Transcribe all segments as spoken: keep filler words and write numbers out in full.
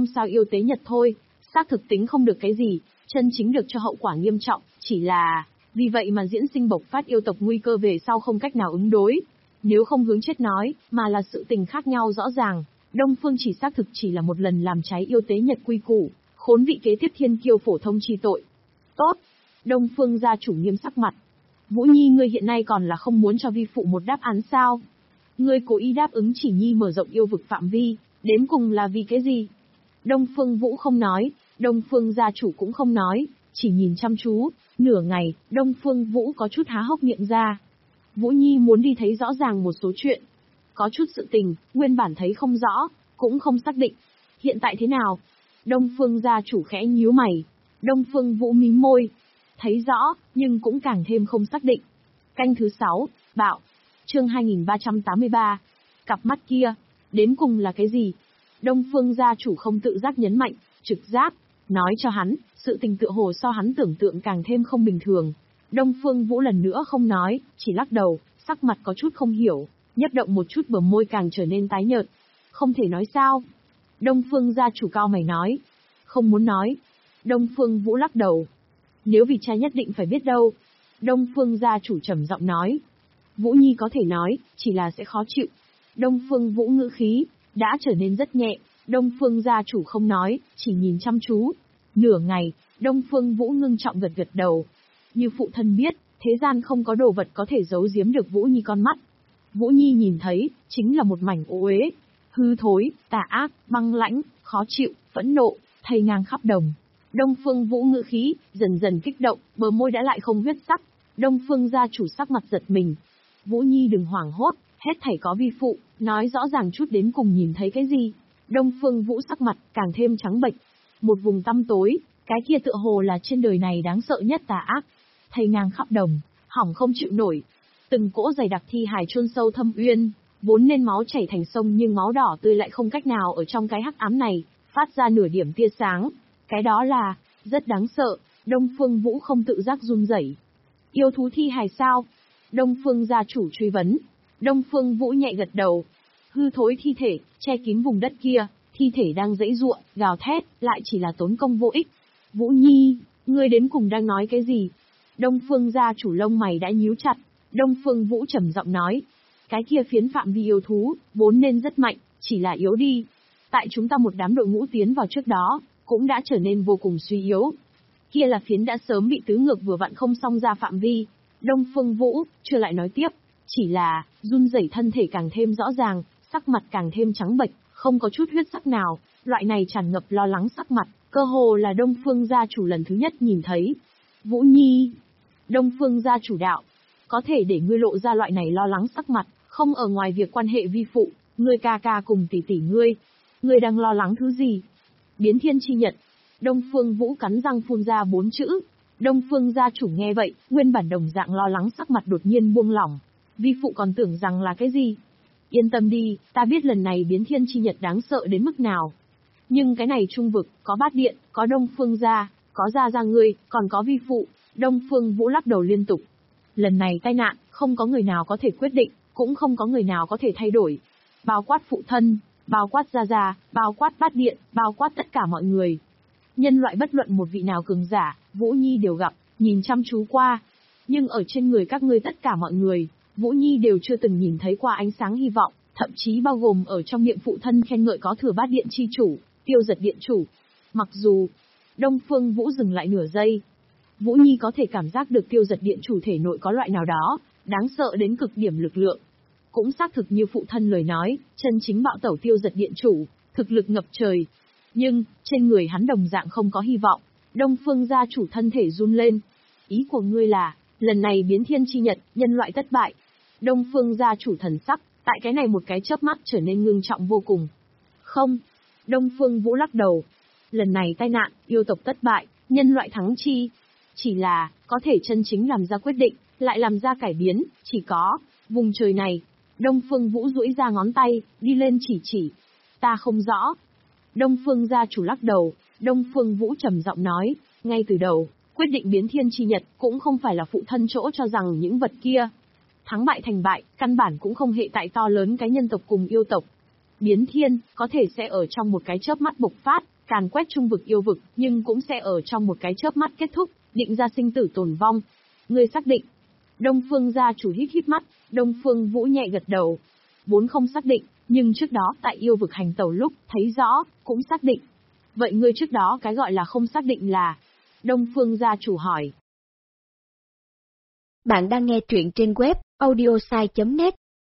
Không sao yêu tế nhật thôi, xác thực tính không được cái gì, chân chính được cho hậu quả nghiêm trọng, chỉ là... Vì vậy mà diễn sinh bộc phát yêu tộc nguy cơ về sau không cách nào ứng đối. Nếu không hướng chết nói, mà là sự tình khác nhau rõ ràng, Đông Phương chỉ xác thực chỉ là một lần làm trái yêu tế nhật quy củ, khốn vị kế tiếp thiên kiêu phổ thông chi tội. Tốt! Đông Phương gia chủ nghiêm sắc mặt. Vũ Nhi ngươi hiện nay còn là không muốn cho vi phụ một đáp án sao? Ngươi cố ý đáp ứng chỉ Nhi mở rộng yêu vực phạm vi, đến cùng là vì cái gì? Đông Phương Vũ không nói, Đông Phương gia chủ cũng không nói, chỉ nhìn chăm chú. Nửa ngày, Đông Phương Vũ có chút há hốc miệng ra. Vũ Nhi muốn đi thấy rõ ràng một số chuyện. Có chút sự tình, nguyên bản thấy không rõ, cũng không xác định. Hiện tại thế nào? Đông Phương gia chủ khẽ nhíu mày. Đông Phương Vũ mím môi. Thấy rõ, nhưng cũng càng thêm không xác định. Canh thứ sáu, bạo. Chương hai nghìn ba trăm tám mươi ba. Cặp mắt kia, đến cùng là cái gì? Đông Phương gia chủ không tự giác nhấn mạnh, trực giác, nói cho hắn, sự tình tựa hồ so hắn tưởng tượng càng thêm không bình thường. Đông Phương Vũ lần nữa không nói, chỉ lắc đầu, sắc mặt có chút không hiểu, nhấp động một chút bờ môi càng trở nên tái nhợt. Không thể nói sao? Đông Phương gia chủ cao mày nói. Không muốn nói. Đông Phương Vũ lắc đầu. Nếu vì cha nhất định phải biết đâu. Đông Phương gia chủ trầm giọng nói. Vũ Nhi có thể nói, chỉ là sẽ khó chịu. Đông Phương Vũ ngữ khí, đã trở nên rất nhẹ. Đông Phương gia chủ không nói, chỉ nhìn chăm chú. Nửa ngày, Đông Phương Vũ ngưng trọng gật gật đầu. Như phụ thân biết, thế gian không có đồ vật có thể giấu giếm được Vũ Nhi con mắt. Vũ Nhi nhìn thấy, chính là một mảnh ô uế, hư thối, tà ác, băng lãnh, khó chịu, phẫn nộ, thây ngang khắp đồng. Đông Phương Vũ ngữ khí, dần dần kích động, bờ môi đã lại không huyết sắc. Đông Phương gia chủ sắc mặt giật mình. Vũ Nhi đừng hoảng hốt, hết thảy có vi phụ, nói rõ ràng chút đến cùng nhìn thấy cái gì. Đông Phương Vũ sắc mặt, càng thêm trắng bệch. Một vùng tăm tối, cái kia tựa hồ là trên đời này đáng sợ nhất tà ác. Thây ngang khắp đồng, hỏng không chịu nổi. Từng cỗ dày đặc thi hài chôn sâu thâm uyên, vốn nên máu chảy thành sông nhưng máu đỏ tươi lại không cách nào ở trong cái hắc ám này, phát ra nửa điểm tia sáng. Cái đó là, rất đáng sợ, Đông Phương Vũ không tự giác run rẩy. Yêu thú thi hài sao? Đông Phương gia chủ truy vấn. Đông Phương Vũ nhẹ gật đầu. Hư thối thi thể, che kín vùng đất kia, thi thể đang giãy giụa, gào thét, lại chỉ là tốn công vô ích. Vũ Nhi, ngươi đến cùng đang nói cái gì? Đông Phương gia chủ lông mày đã nhíu chặt. Đông Phương Vũ trầm giọng nói. Cái kia phiến phạm vi yêu thú, vốn nên rất mạnh, chỉ là yếu đi. Tại chúng ta một đám đội ngũ tiến vào trước đó, cũng đã trở nên vô cùng suy yếu. Kia là phiến đã sớm bị tứ ngược vừa vặn không xong ra phạm vi. Đông Phương Vũ, chưa lại nói tiếp. Chỉ là, run rẩy thân thể càng thêm rõ ràng, sắc mặt càng thêm trắng bệch, không có chút huyết sắc nào. Loại này tràn ngập lo lắng sắc mặt, cơ hồ là Đông Phương gia chủ lần thứ nhất nhìn thấy. Vũ Nhi. Đông Phương gia chủ đạo. Có thể để ngươi lộ ra loại này lo lắng sắc mặt, không ở ngoài việc quan hệ vi phụ, ngươi ca ca cùng tỷ tỷ ngươi. Ngươi đang lo lắng thứ gì? Biến thiên chi nhật. Đông Phương Vũ cắn răng phun ra bốn chữ. Đông Phương gia chủ nghe vậy, nguyên bản đồng dạng lo lắng sắc mặt đột nhiên buông lỏng. Vi phụ còn tưởng rằng là cái gì? Yên tâm đi, ta biết lần này biến thiên chi nhật đáng sợ đến mức nào. Nhưng cái này trung vực, có bát điện, có Đông Phương gia, có gia gia ngươi, còn có vi phụ. Đông Phương Vũ lắc đầu liên tục. Lần này tai nạn, không có người nào có thể quyết định, cũng không có người nào có thể thay đổi. Bao quát phụ thân, bao quát gia gia, bao quát bát điện, bao quát tất cả mọi người. Nhân loại bất luận một vị nào cường giả, Vũ Nhi đều gặp, nhìn chăm chú qua. Nhưng ở trên người các ngươi tất cả mọi người, Vũ Nhi đều chưa từng nhìn thấy qua ánh sáng hy vọng, thậm chí bao gồm ở trong miệng phụ thân khen ngợi có thừa bát điện chi chủ, tiêu giật điện chủ. Mặc dù, Đông Phương Vũ dừng lại nửa giây. Vũ Nhi có thể cảm giác được tiêu giật điện chủ thể nội có loại nào đó, đáng sợ đến cực điểm lực lượng. Cũng xác thực như phụ thân lời nói, chân chính bạo tẩu tiêu giật điện chủ, thực lực ngập trời. Nhưng, trên người hắn đồng dạng không có hy vọng. Đông Phương gia chủ thân thể run lên. Ý của ngươi là, lần này biến thiên chi nhật, nhân loại thất bại. Đông Phương gia chủ thần sắc, tại cái này một cái chớp mắt trở nên ngưng trọng vô cùng. Không. Đông Phương Vũ lắc đầu. Lần này tai nạn, yêu tộc thất bại, nhân loại thắng chi. Chỉ là, có thể chân chính làm ra quyết định, lại làm ra cải biến, chỉ có, vùng trời này. Đông Phương Vũ duỗi ra ngón tay, đi lên chỉ chỉ. Ta không rõ. Đông Phương gia chủ lắc đầu, Đông Phương Vũ trầm giọng nói, ngay từ đầu, quyết định biến thiên chi nhật cũng không phải là phụ thân chỗ cho rằng những vật kia. Thắng bại thành bại, căn bản cũng không hệ tại to lớn cái nhân tộc cùng yêu tộc. Biến thiên, có thể sẽ ở trong một cái chớp mắt bộc phát, càn quét trung vực yêu vực, nhưng cũng sẽ ở trong một cái chớp mắt kết thúc, định ra sinh tử tồn vong. Ngươi xác định. Đông Phương gia chủ hít hít mắt, Đông Phương Vũ nhẹ gật đầu. Vốn không xác định, nhưng trước đó tại yêu vực hành tẩu lúc, thấy rõ, cũng xác định. Vậy ngươi trước đó cái gọi là không xác định là? Đông Phương gia chủ hỏi. Bạn đang nghe truyện trên web audiosai chấm net.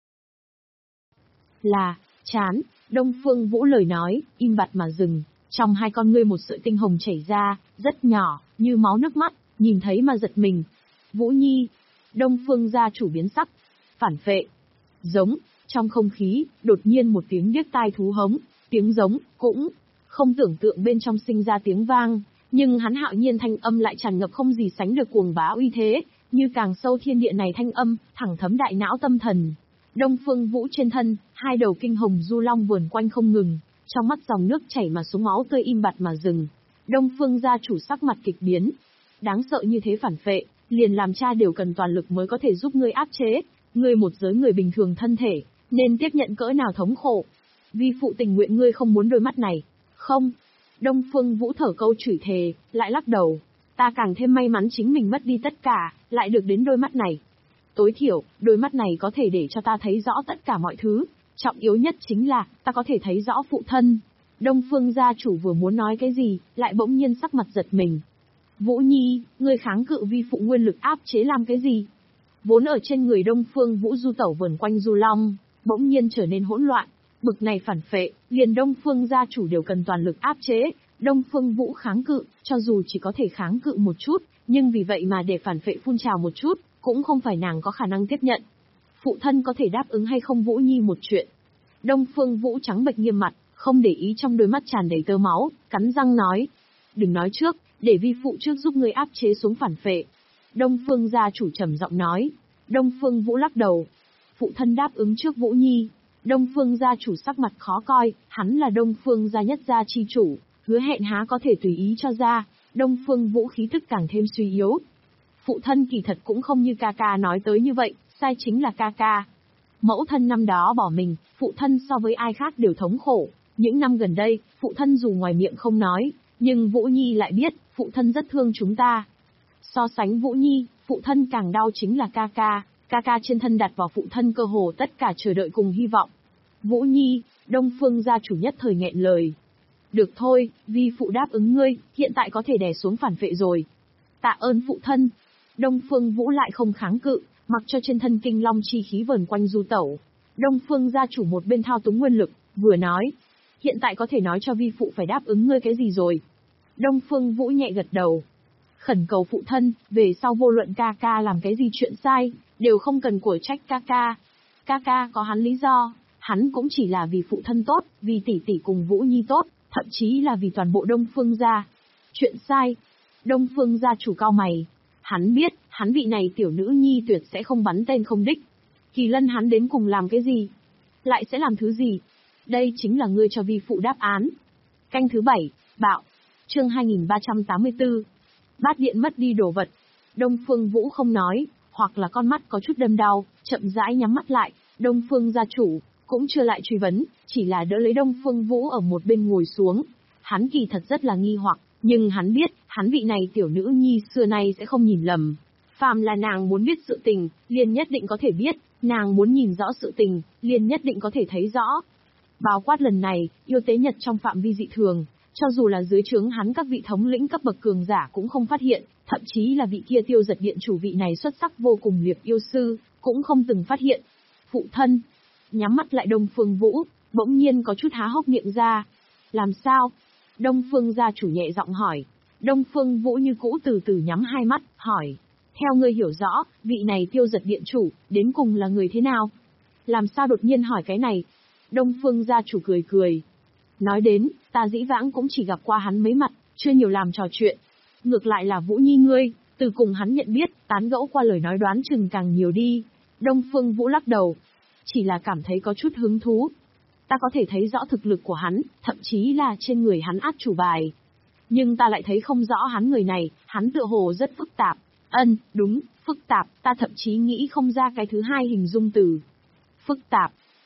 Là, chán, Đông Phương Vũ lời nói, im bặt mà dừng, trong hai con ngươi một sợi tinh hồng chảy ra, rất nhỏ, như máu nước mắt, nhìn thấy mà giật mình. Vũ Nhi, Đông Phương gia chủ biến sắc, phản phệ, giống, trong không khí, đột nhiên một tiếng điếc tai thú hống, tiếng giống, cũng không tưởng tượng bên trong sinh ra tiếng vang, nhưng hắn hạo nhiên thanh âm lại tràn ngập không gì sánh được cuồng bá uy thế, như càng sâu thiên địa này thanh âm, thẳng thấm đại não tâm thần. Đông Phương Vũ trên thân, hai đầu kinh hồng du long vườn quanh không ngừng, trong mắt dòng nước chảy mà xuống máu tươi im bặt mà dừng. Đông Phương gia chủ sắc mặt kịch biến. Đáng sợ như thế phản phệ, liền làm cha đều cần toàn lực mới có thể giúp ngươi áp chế, ngươi một giới người bình thường thân thể, nên tiếp nhận cỡ nào thống khổ. Vi phụ tình nguyện ngươi không muốn đôi mắt này. Không. Đông Phương Vũ thở câu chửi thề, lại lắc đầu. Ta càng thêm may mắn chính mình mất đi tất cả, lại được đến đôi mắt này. Tối thiểu, đôi mắt này có thể để cho ta thấy rõ tất cả mọi thứ. Trọng yếu nhất chính là, ta có thể thấy rõ phụ thân. Đông Phương gia chủ vừa muốn nói cái gì, lại bỗng nhiên sắc mặt giật mình. Vũ Nhi, ngươi kháng cự vi phụ nguyên lực áp chế làm cái gì? Vốn ở trên người Đông Phương Vũ du tẩu vần quanh du long, bỗng nhiên trở nên hỗn loạn. Bực này phản phệ, liền Đông Phương gia chủ đều cần toàn lực áp chế. Đông Phương Vũ kháng cự, cho dù chỉ có thể kháng cự một chút, nhưng vì vậy mà để phản phệ phun trào một chút, cũng không phải nàng có khả năng tiếp nhận. Phụ thân có thể đáp ứng hay không Vũ Nhi một chuyện? Đông Phương Vũ trắng bệch nghiêm mặt, không để ý trong đôi mắt tràn đầy tơ máu, cắn răng nói. Đừng nói trước, để vi phụ trước giúp ngươi áp chế xuống phản phệ. Đông Phương gia chủ trầm giọng nói. Đông Phương Vũ lắc đầu. Phụ thân đáp ứng trước Vũ Nhi. Đông Phương gia chủ sắc mặt khó coi, hắn là Đông Phương gia nhất gia chi chủ, hứa hẹn há có thể tùy ý cho ra. Đông Phương Vũ khí tức càng thêm suy yếu. Phụ thân kỳ thật cũng không như ca ca nói tới như vậy, sai chính là ca ca. Mẫu thân năm đó bỏ mình, phụ thân so với ai khác đều thống khổ. Những năm gần đây, phụ thân dù ngoài miệng không nói, nhưng Vũ Nhi lại biết, phụ thân rất thương chúng ta. So sánh Vũ Nhi, phụ thân càng đau chính là ca ca. Ca ca trên thân đặt vào phụ thân cơ hồ tất cả chờ đợi cùng hy vọng. Vũ Nhi, Đông Phương gia chủ nhất thời nghẹn lời. Được thôi, vi phụ đáp ứng ngươi, hiện tại có thể đè xuống phản phệ rồi. Tạ ơn phụ thân. Đông Phương Vũ lại không kháng cự, mặc cho trên thân kinh long chi khí vờn quanh du tẩu. Đông Phương gia chủ một bên thao túng nguyên lực, vừa nói. Hiện tại có thể nói cho vi phụ phải đáp ứng ngươi cái gì rồi. Đông Phương Vũ nhẹ gật đầu. Khẩn cầu phụ thân, về sau vô luận ca ca làm cái gì chuyện sai, đều không cần của trách ca ca. Ca ca có hắn lý do, hắn cũng chỉ là vì phụ thân tốt, vì tỷ tỷ cùng Vũ Nhi tốt, thậm chí là vì toàn bộ Đông Phương gia. Chuyện sai. Đông Phương gia chủ cao mày. Hắn biết, hắn vị này tiểu nữ nhi tuyệt sẽ không bắn tên không đích. Kỳ Lân hắn đến cùng làm cái gì? Lại sẽ làm thứ gì? Đây chính là ngươi cho vi phụ đáp án. Canh thứ bảy, bạo. Chương hai nghìn ba trăm tám mươi tư. Bát điện mất đi đồ vật. Đông Phương Vũ không nói, hoặc là con mắt có chút đâm đau, chậm rãi nhắm mắt lại. Đông Phương gia chủ cũng chưa lại truy vấn, chỉ là đỡ lấy Đông Phương Vũ ở một bên ngồi xuống. Hắn kỳ thật rất là nghi hoặc, nhưng hắn biết, hắn vị này tiểu nữ nhi xưa nay sẽ không nhìn lầm. Phàm là nàng muốn biết sự tình, liền nhất định có thể biết, nàng muốn nhìn rõ sự tình, liền nhất định có thể thấy rõ. Bao quát lần này, yêu tế nhật trong phạm vi dị thường, cho dù là dưới trướng hắn các vị thống lĩnh cấp bậc cường giả cũng không phát hiện, thậm chí là vị kia tiêu giật điện chủ vị này xuất sắc vô cùng liệp yêu sư, cũng không từng phát hiện. Phụ thân, nhắm mắt lại Đông Phương Vũ, bỗng nhiên có chút há hốc miệng ra. Làm sao? Đông Phương gia chủ nhẹ giọng hỏi. Đông Phương Vũ như cũ từ từ nhắm hai mắt, hỏi. Theo ngươi hiểu rõ, vị này tiêu giật điện chủ, đến cùng là người thế nào? Làm sao đột nhiên hỏi cái này? Đông Phương gia chủ cười cười. Nói đến, ta dĩ vãng cũng chỉ gặp qua hắn mấy mặt, chưa nhiều làm trò chuyện. Ngược lại là Vũ Nhi ngươi, từ cùng hắn nhận biết, tán gẫu qua lời nói đoán chừng càng nhiều đi. Đông Phương Vũ lắc đầu. Chỉ là cảm thấy có chút hứng thú. Ta có thể thấy rõ thực lực của hắn, thậm chí là trên người hắn át chủ bài. Nhưng ta lại thấy không rõ hắn người này, hắn tựa hồ rất phức tạp. Ân, đúng, phức tạp, ta thậm chí nghĩ không ra cái thứ hai hình dung từ. Phức tạp.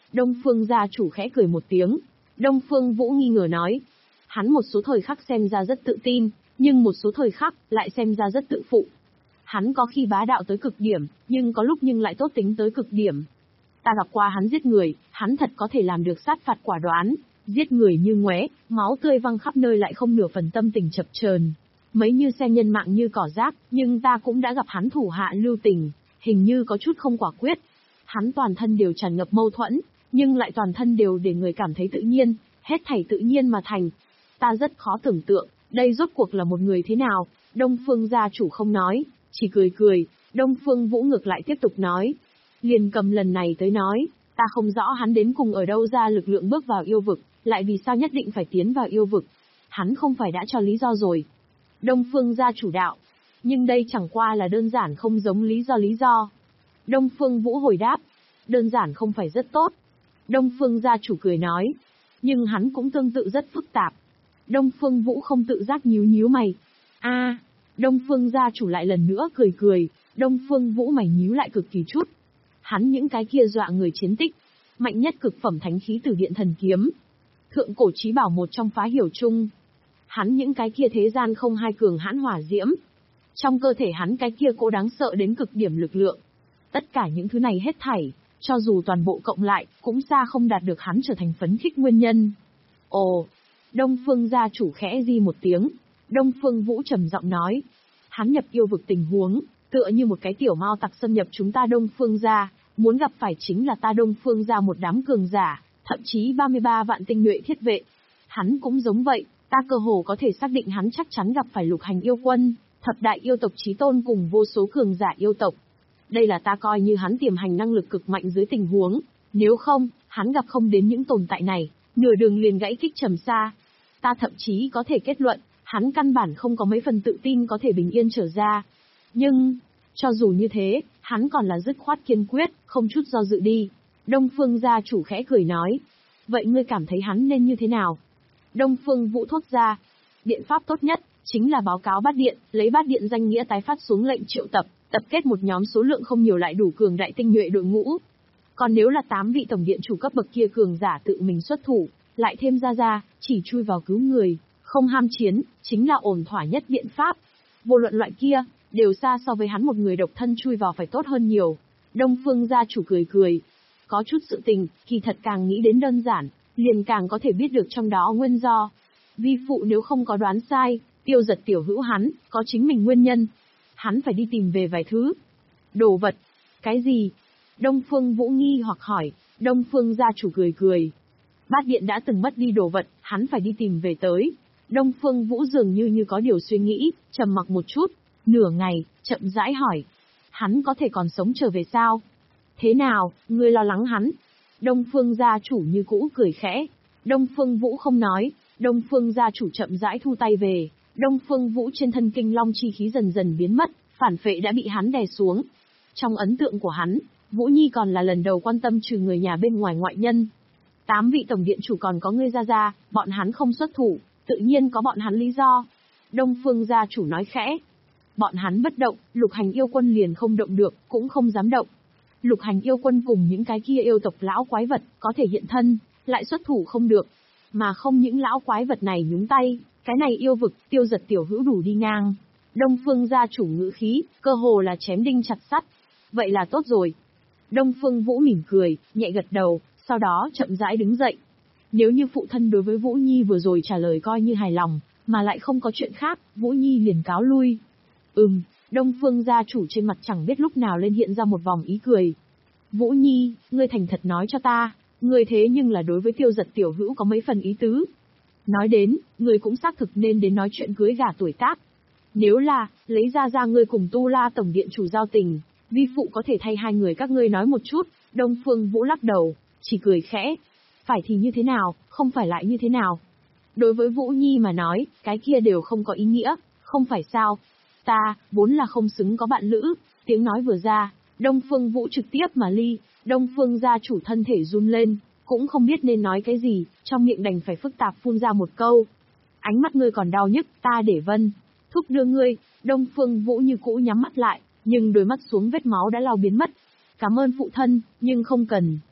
Đông Phương gia chủ khẽ cười một tiếng. Đông Phương Vũ nghi ngờ nói. Hắn một số thời khắc xem ra rất tự tin, nhưng một số thời khắc lại xem ra rất tự phụ. Hắn có khi bá đạo tới cực điểm, nhưng có lúc nhưng lại tốt tính tới cực điểm. Ta gặp qua hắn giết người, hắn thật có thể làm được sát phạt quả đoán, giết người như ngoé, máu tươi văng khắp nơi lại không nửa phần tâm tình chập chờn. Mấy như xem nhân mạng như cỏ rác, nhưng ta cũng đã gặp hắn thủ hạ lưu tình, hình như có chút không quả quyết. Hắn toàn thân đều tràn ngập mâu thuẫn, nhưng lại toàn thân đều để người cảm thấy tự nhiên, hết thảy tự nhiên mà thành. Ta rất khó tưởng tượng, đây rốt cuộc là một người thế nào. Đông Phương gia chủ không nói, chỉ cười cười. Đông Phương Vũ ngược lại tiếp tục nói. Liền cầm lần này tới nói, ta không rõ hắn đến cùng ở đâu ra lực lượng bước vào yêu vực, lại vì sao nhất định phải tiến vào yêu vực. Hắn không phải đã cho lý do rồi. Đông Phương gia chủ đạo. Nhưng đây chẳng qua là đơn giản không giống lý do lý do. Đông Phương Vũ hồi đáp. Đơn giản không phải rất tốt. Đông Phương gia chủ cười nói. Nhưng hắn cũng tương tự rất phức tạp. Đông Phương Vũ không tự giác nhíu nhíu mày. A, à, Đông Phương gia chủ lại lần nữa cười cười. Đông Phương Vũ mày nhíu lại cực kỳ chút. Hắn những cái kia dọa người chiến tích. Mạnh nhất cực phẩm thánh khí Tử Điện Thần Kiếm. Thượng cổ chí bảo một trong phá hiểu chung. Hắn những cái kia thế gian không hai cường hãn hỏa diễm. Trong cơ thể hắn cái kia cỗ đáng sợ đến cực điểm lực lượng. Tất cả những thứ này hết thảy, cho dù toàn bộ cộng lại, cũng xa không đạt được hắn trở thành phấn khích nguyên nhân. Ồ, Đông Phương gia chủ khẽ di một tiếng. Đông Phương Vũ trầm giọng nói. Hắn nhập yêu vực tình huống, tựa như một cái tiểu mao tặc xâm nhập chúng ta Đông Phương gia, muốn gặp phải chính là ta Đông Phương gia một đám cường giả, thậm chí ba mươi ba vạn tinh nhuệ thiết vệ. Hắn cũng giống vậy, ta cơ hồ có thể xác định hắn chắc chắn gặp phải lục hành yêu quân, thập đại yêu tộc chí tôn cùng vô số cường giả yêu tộc. Đây là ta coi như hắn tiềm hành năng lực cực mạnh dưới tình huống, nếu không, hắn gặp không đến những tồn tại này, nửa đường liền gãy kích trầm xa. Ta thậm chí có thể kết luận, hắn căn bản không có mấy phần tự tin có thể bình yên trở ra. Nhưng, cho dù như thế, hắn còn là dứt khoát kiên quyết, không chút do dự đi. Đông Phương gia chủ khẽ cười nói. Vậy ngươi cảm thấy hắn nên như thế nào? Đông Phương Vũ thốt ra. Biện pháp tốt nhất, chính là báo cáo bát điện, lấy bát điện danh nghĩa tái phát xuống lệnh triệu tập, tập kết một nhóm số lượng không nhiều lại đủ cường đại tinh nhuệ đội ngũ. Còn nếu là tám vị tổng điện chủ cấp bậc kia cường giả tự mình xuất thủ, lại thêm ra ra, chỉ chui vào cứu người, không ham chiến, chính là ổn thỏa nhất biện pháp. Vô luận loại kia, đều xa so với hắn một người độc thân chui vào phải tốt hơn nhiều. Đông Phương gia chủ cười cười. Có chút sự tình, kỳ thật càng nghĩ đến đơn giản, liền càng có thể biết được trong đó nguyên do. Vi phụ nếu không có đoán sai, Tiêu Giật tiểu hữu hắn, có chính mình nguyên nhân. Hắn phải đi tìm về vài thứ. Đồ vật. Cái gì? Đông Phương Vũ nghi hoặc hỏi. Đông Phương gia chủ cười cười. Bát điện đã từng mất đi đồ vật, hắn phải đi tìm về tới. Đông Phương Vũ dường như như có điều suy nghĩ, trầm mặc một chút, nửa ngày, chậm rãi hỏi. Hắn có thể còn sống trở về sao? Thế nào, ngươi lo lắng hắn? Đông Phương gia chủ như cũ cười khẽ. Đông Phương Vũ không nói, Đông Phương gia chủ chậm rãi thu tay về. Đông Phương Vũ trên thân kinh long chi khí dần dần biến mất, phản phệ đã bị hắn đè xuống. Trong ấn tượng của hắn, Vũ Nhi còn là lần đầu quan tâm trừ người nhà bên ngoài ngoại nhân. Tám vị tổng điện chủ còn có ngươi ra ra, bọn hắn không xuất thủ, tự nhiên có bọn hắn lý do. Đông Phương gia chủ nói khẽ. Bọn hắn bất động, lục hành yêu quân liền không động được, cũng không dám động. Lục hành yêu quân cùng những cái kia yêu tộc lão quái vật, có thể hiện thân, lại xuất thủ không được. Mà không những lão quái vật này nhúng tay, cái này yêu vực, Tiêu Giật tiểu hữu đủ đi ngang. Đông Phương gia chủ ngữ khí, cơ hồ là chém đinh chặt sắt. Vậy là tốt rồi. Đông Phương Vũ mỉm cười, nhẹ gật đầu, sau đó chậm rãi đứng dậy. Nếu như phụ thân đối với Vũ Nhi vừa rồi trả lời coi như hài lòng, mà lại không có chuyện khác, Vũ Nhi liền cáo lui. Ừm, Đông Phương gia chủ trên mặt chẳng biết lúc nào lên hiện ra một vòng ý cười. Vũ Nhi, ngươi thành thật nói cho ta, ngươi thế nhưng là đối với Tiêu Giật tiểu hữu có mấy phần ý tứ. Nói đến, ngươi cũng xác thực nên đến nói chuyện cưới gả tuổi tác. Nếu là, lấy ra ra ngươi cùng Tu La tổng điện chủ giao tình, vi phụ có thể thay hai người các ngươi nói một chút. Đông Phương Vũ lắc đầu, chỉ cười khẽ. Phải thì như thế nào, không phải lại như thế nào. Đối với Vũ Nhi mà nói, cái kia đều không có ý nghĩa, không phải sao. Ta, vốn là không xứng có bạn lữ. Tiếng nói vừa ra, Đông Phương Vũ trực tiếp mà ly. Đông Phương gia chủ thân thể run lên, cũng không biết nên nói cái gì, trong miệng đành phải phức tạp phun ra một câu. Ánh mắt ngươi còn đau nhức, ta để vân. Thúc đưa ngươi. Đông Phương Vũ như cũ nhắm mắt lại, nhưng đôi mắt xuống vết máu đã lau biến mất. Cảm ơn phụ thân, nhưng không cần.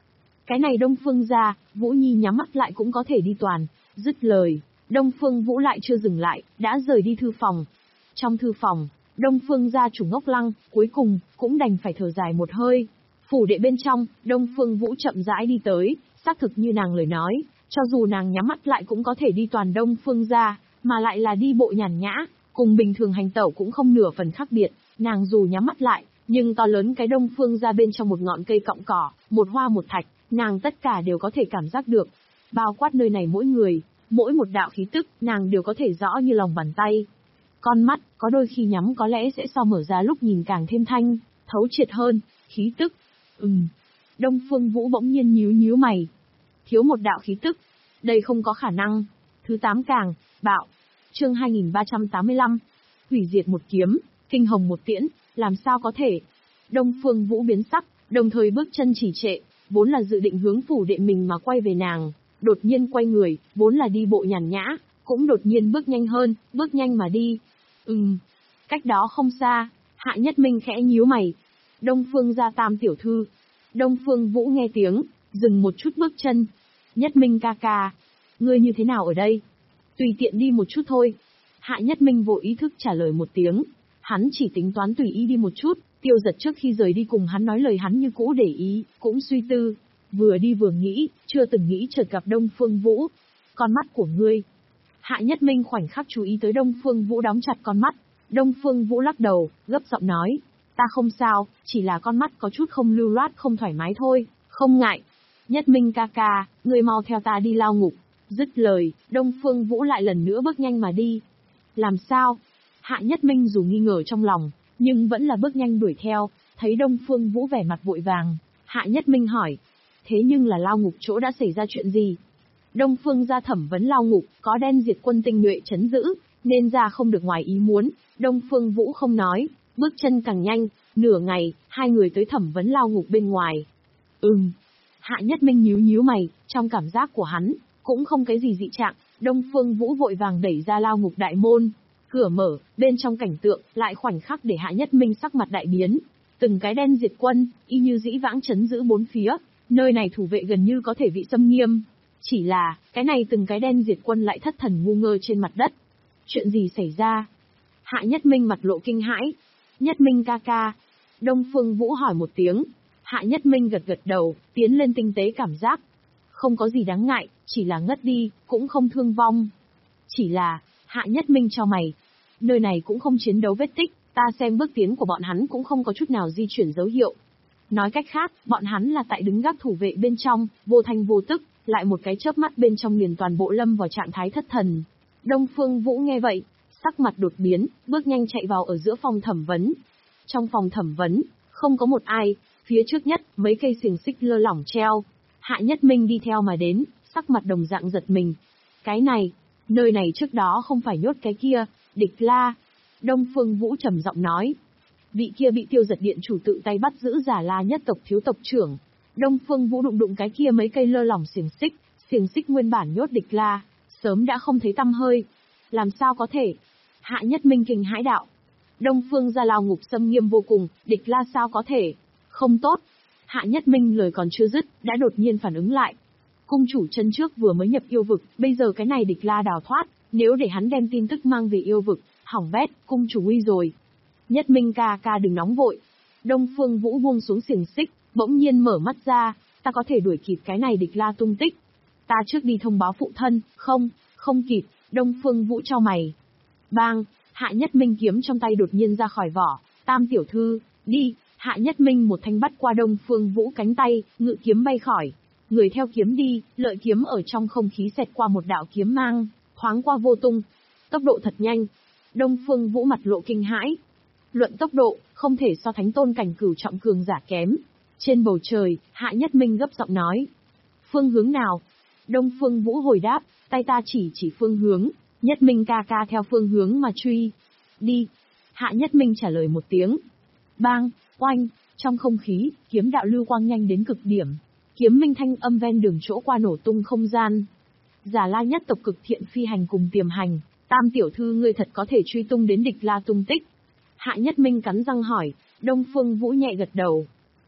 Cái này Đông Phương gia, Vũ Nhi nhắm mắt lại cũng có thể đi toàn. Dứt lời, Đông Phương Vũ lại chưa dừng lại, đã rời đi thư phòng. Trong thư phòng, Đông Phương gia chủ Ngốc Lăng, cuối cùng, cũng đành phải thở dài một hơi. Phủ đệ bên trong, Đông Phương Vũ chậm rãi đi tới, xác thực như nàng lời nói, cho dù nàng nhắm mắt lại cũng có thể đi toàn Đông Phương gia, mà lại là đi bộ nhàn nhã, cùng bình thường hành tẩu cũng không nửa phần khác biệt. Nàng dù nhắm mắt lại, nhưng to lớn cái Đông Phương gia bên trong một ngọn cây cọng cỏ, một hoa một thạch, nàng tất cả đều có thể cảm giác được. Bao quát nơi này mỗi người, mỗi một đạo khí tức, nàng đều có thể rõ như lòng bàn tay. Con mắt, có đôi khi nhắm có lẽ sẽ so mở ra lúc nhìn càng thêm thanh, thấu triệt hơn, khí tức. Ừm. Đông Phương Vũ bỗng nhiên nhíu nhíu mày. Thiếu một đạo khí tức. Đây không có khả năng. Thứ tám càng, bạo. Chương hai nghìn ba trăm tám mươi lăm. Hủy diệt một kiếm, kinh hồng một tiễn, làm sao có thể? Đông Phương Vũ biến sắc, đồng thời bước chân chỉ trệ, vốn là dự định hướng phủ đệ mình mà quay về nàng, đột nhiên quay người, vốn là đi bộ nhàn nhã, cũng đột nhiên bước nhanh hơn, bước nhanh mà đi. Ừm, cách đó không xa, Hạ Nhất Minh khẽ nhíu mày. Đông Phương gia tam tiểu thư. Đông Phương Vũ nghe tiếng, dừng một chút bước chân. Nhất Minh ca ca, ngươi như thế nào ở đây? Tùy tiện đi một chút thôi. Hạ Nhất Minh vô ý thức trả lời một tiếng. Hắn chỉ tính toán tùy ý đi một chút, Tiêu Giật trước khi rời đi cùng hắn nói lời hắn như cũ để ý, cũng suy tư. Vừa đi vừa nghĩ, chưa từng nghĩ chợt gặp Đông Phương Vũ. Con mắt của ngươi. Hạ Nhất Minh khoảnh khắc chú ý tới Đông Phương Vũ đóng chặt con mắt. Đông Phương Vũ lắc đầu, gấp giọng nói. Ta không sao, chỉ là con mắt có chút không lưu loát không thoải mái thôi, không ngại. Nhất Minh ca ca, ngươi mau theo ta đi lao ngục. Dứt lời, Đông Phương Vũ lại lần nữa bước nhanh mà đi. Làm sao? Hạ Nhất Minh dù nghi ngờ trong lòng, nhưng vẫn là bước nhanh đuổi theo, thấy Đông Phương Vũ vẻ mặt vội vàng. Hạ Nhất Minh hỏi, thế nhưng là lao ngục chỗ đã xảy ra chuyện gì? Đông Phương gia thẩm vấn lao ngục, có đen diệt quân tinh nhuệ trấn giữ, nên ra không được ngoài ý muốn. Đông Phương Vũ không nói, bước chân càng nhanh, nửa ngày, hai người tới thẩm vấn lao ngục bên ngoài. Ừm. Hạ Nhất Minh nhíu nhíu mày, trong cảm giác của hắn, cũng không cái gì dị trạng. Đông Phương Vũ vội vàng đẩy ra lao ngục đại môn. Cửa mở, bên trong cảnh tượng, lại khoảnh khắc để Hạ Nhất Minh sắc mặt đại biến. Từng cái đen diệt quân, y như dĩ vãng trấn giữ bốn phía, nơi này thủ vệ gần như có thể bị xâm nghiêm. Chỉ là, cái này từng cái đen diệt quân lại thất thần ngu ngơ trên mặt đất. Chuyện gì xảy ra? Hạ Nhất Minh mặt lộ kinh hãi. Nhất Minh ca ca. Đông Phương Vũ hỏi một tiếng. Hạ Nhất Minh gật gật đầu, tiến lên tinh tế cảm giác. Không có gì đáng ngại, chỉ là ngất đi, cũng không thương vong. Chỉ là, Hạ Nhất Minh cho mày. Nơi này cũng không chiến đấu vết tích, ta xem bước tiến của bọn hắn cũng không có chút nào di chuyển dấu hiệu. Nói cách khác, bọn hắn là tại đứng gác thủ vệ bên trong, vô thanh vô tức, lại một cái chớp mắt bên trong liền toàn bộ lâm vào trạng thái thất thần. Đông Phương Vũ nghe vậy, sắc mặt đột biến, bước nhanh chạy vào ở giữa phòng thẩm vấn. Trong phòng thẩm vấn, không có một ai, phía trước nhất, mấy cây xiềng xích lơ lỏng treo. Hạ Nhất Minh đi theo mà đến, sắc mặt đồng dạng giật mình. Cái này, nơi này trước đó không phải nhốt cái kia, Địch La. Đông Phương Vũ trầm giọng nói. Vị kia bị Tiêu Giật điện chủ tự tay bắt giữ Giả La nhất tộc thiếu tộc trưởng. Đông Phương Vũ đụng đụng cái kia mấy cây lơ lỏng xiềng xích, xiềng xích nguyên bản nhốt Địch La, sớm đã không thấy tăm hơi. Làm sao có thể? Hạ Nhất Minh kinh hãi đạo. Đông Phương gia lao ngục xâm nghiêm vô cùng, Địch La sao có thể? Không tốt. Hạ Nhất Minh lời còn chưa dứt, đã đột nhiên phản ứng lại. Cung chủ chân trước vừa mới nhập yêu vực, bây giờ cái này Địch La đào thoát, nếu để hắn đem tin tức mang về yêu vực, hỏng bét, cung chủ nguy rồi. Nhất Minh ca ca đừng nóng vội. Đông Phương Vũ buông xuống xiềng xích, bỗng nhiên mở mắt ra, ta có thể đuổi kịp cái này Địch La tung tích. Ta trước đi thông báo phụ thân, không, không kịp. Đông Phương Vũ cho mày. Bang, Hạ Nhất Minh kiếm trong tay đột nhiên ra khỏi vỏ. Tam tiểu thư, đi. Hạ Nhất Minh một thanh bắt qua Đông Phương Vũ cánh tay, ngự kiếm bay khỏi. Người theo kiếm đi, lợi kiếm ở trong không khí xẹt qua một đạo kiếm mang, thoáng qua vô tung. Tốc độ thật nhanh. Đông Phương Vũ mặt lộ kinh hãi. Luận tốc độ, không thể so thánh tôn cảnh cửu trọng cường giả kém. Trên bầu trời, Hạ Nhất Minh gấp giọng nói. Phương hướng nào? Đông Phương Vũ hồi đáp, tay ta chỉ chỉ phương hướng. Nhất Minh ca ca theo phương hướng mà truy. Đi. Hạ Nhất Minh trả lời một tiếng. Bang, oanh, trong không khí, kiếm đạo lưu quang nhanh đến cực điểm. Kiếm minh thanh âm ven đường chỗ qua nổ tung không gian. Giả La nhất tộc cực thiện phi hành cùng tiềm hành, Tam tiểu thư ngươi thật có thể truy tung đến Địch La tung tích. Hạ Nhất Minh cắn răng hỏi, Đông Phương Vũ nhẹ gật đầu.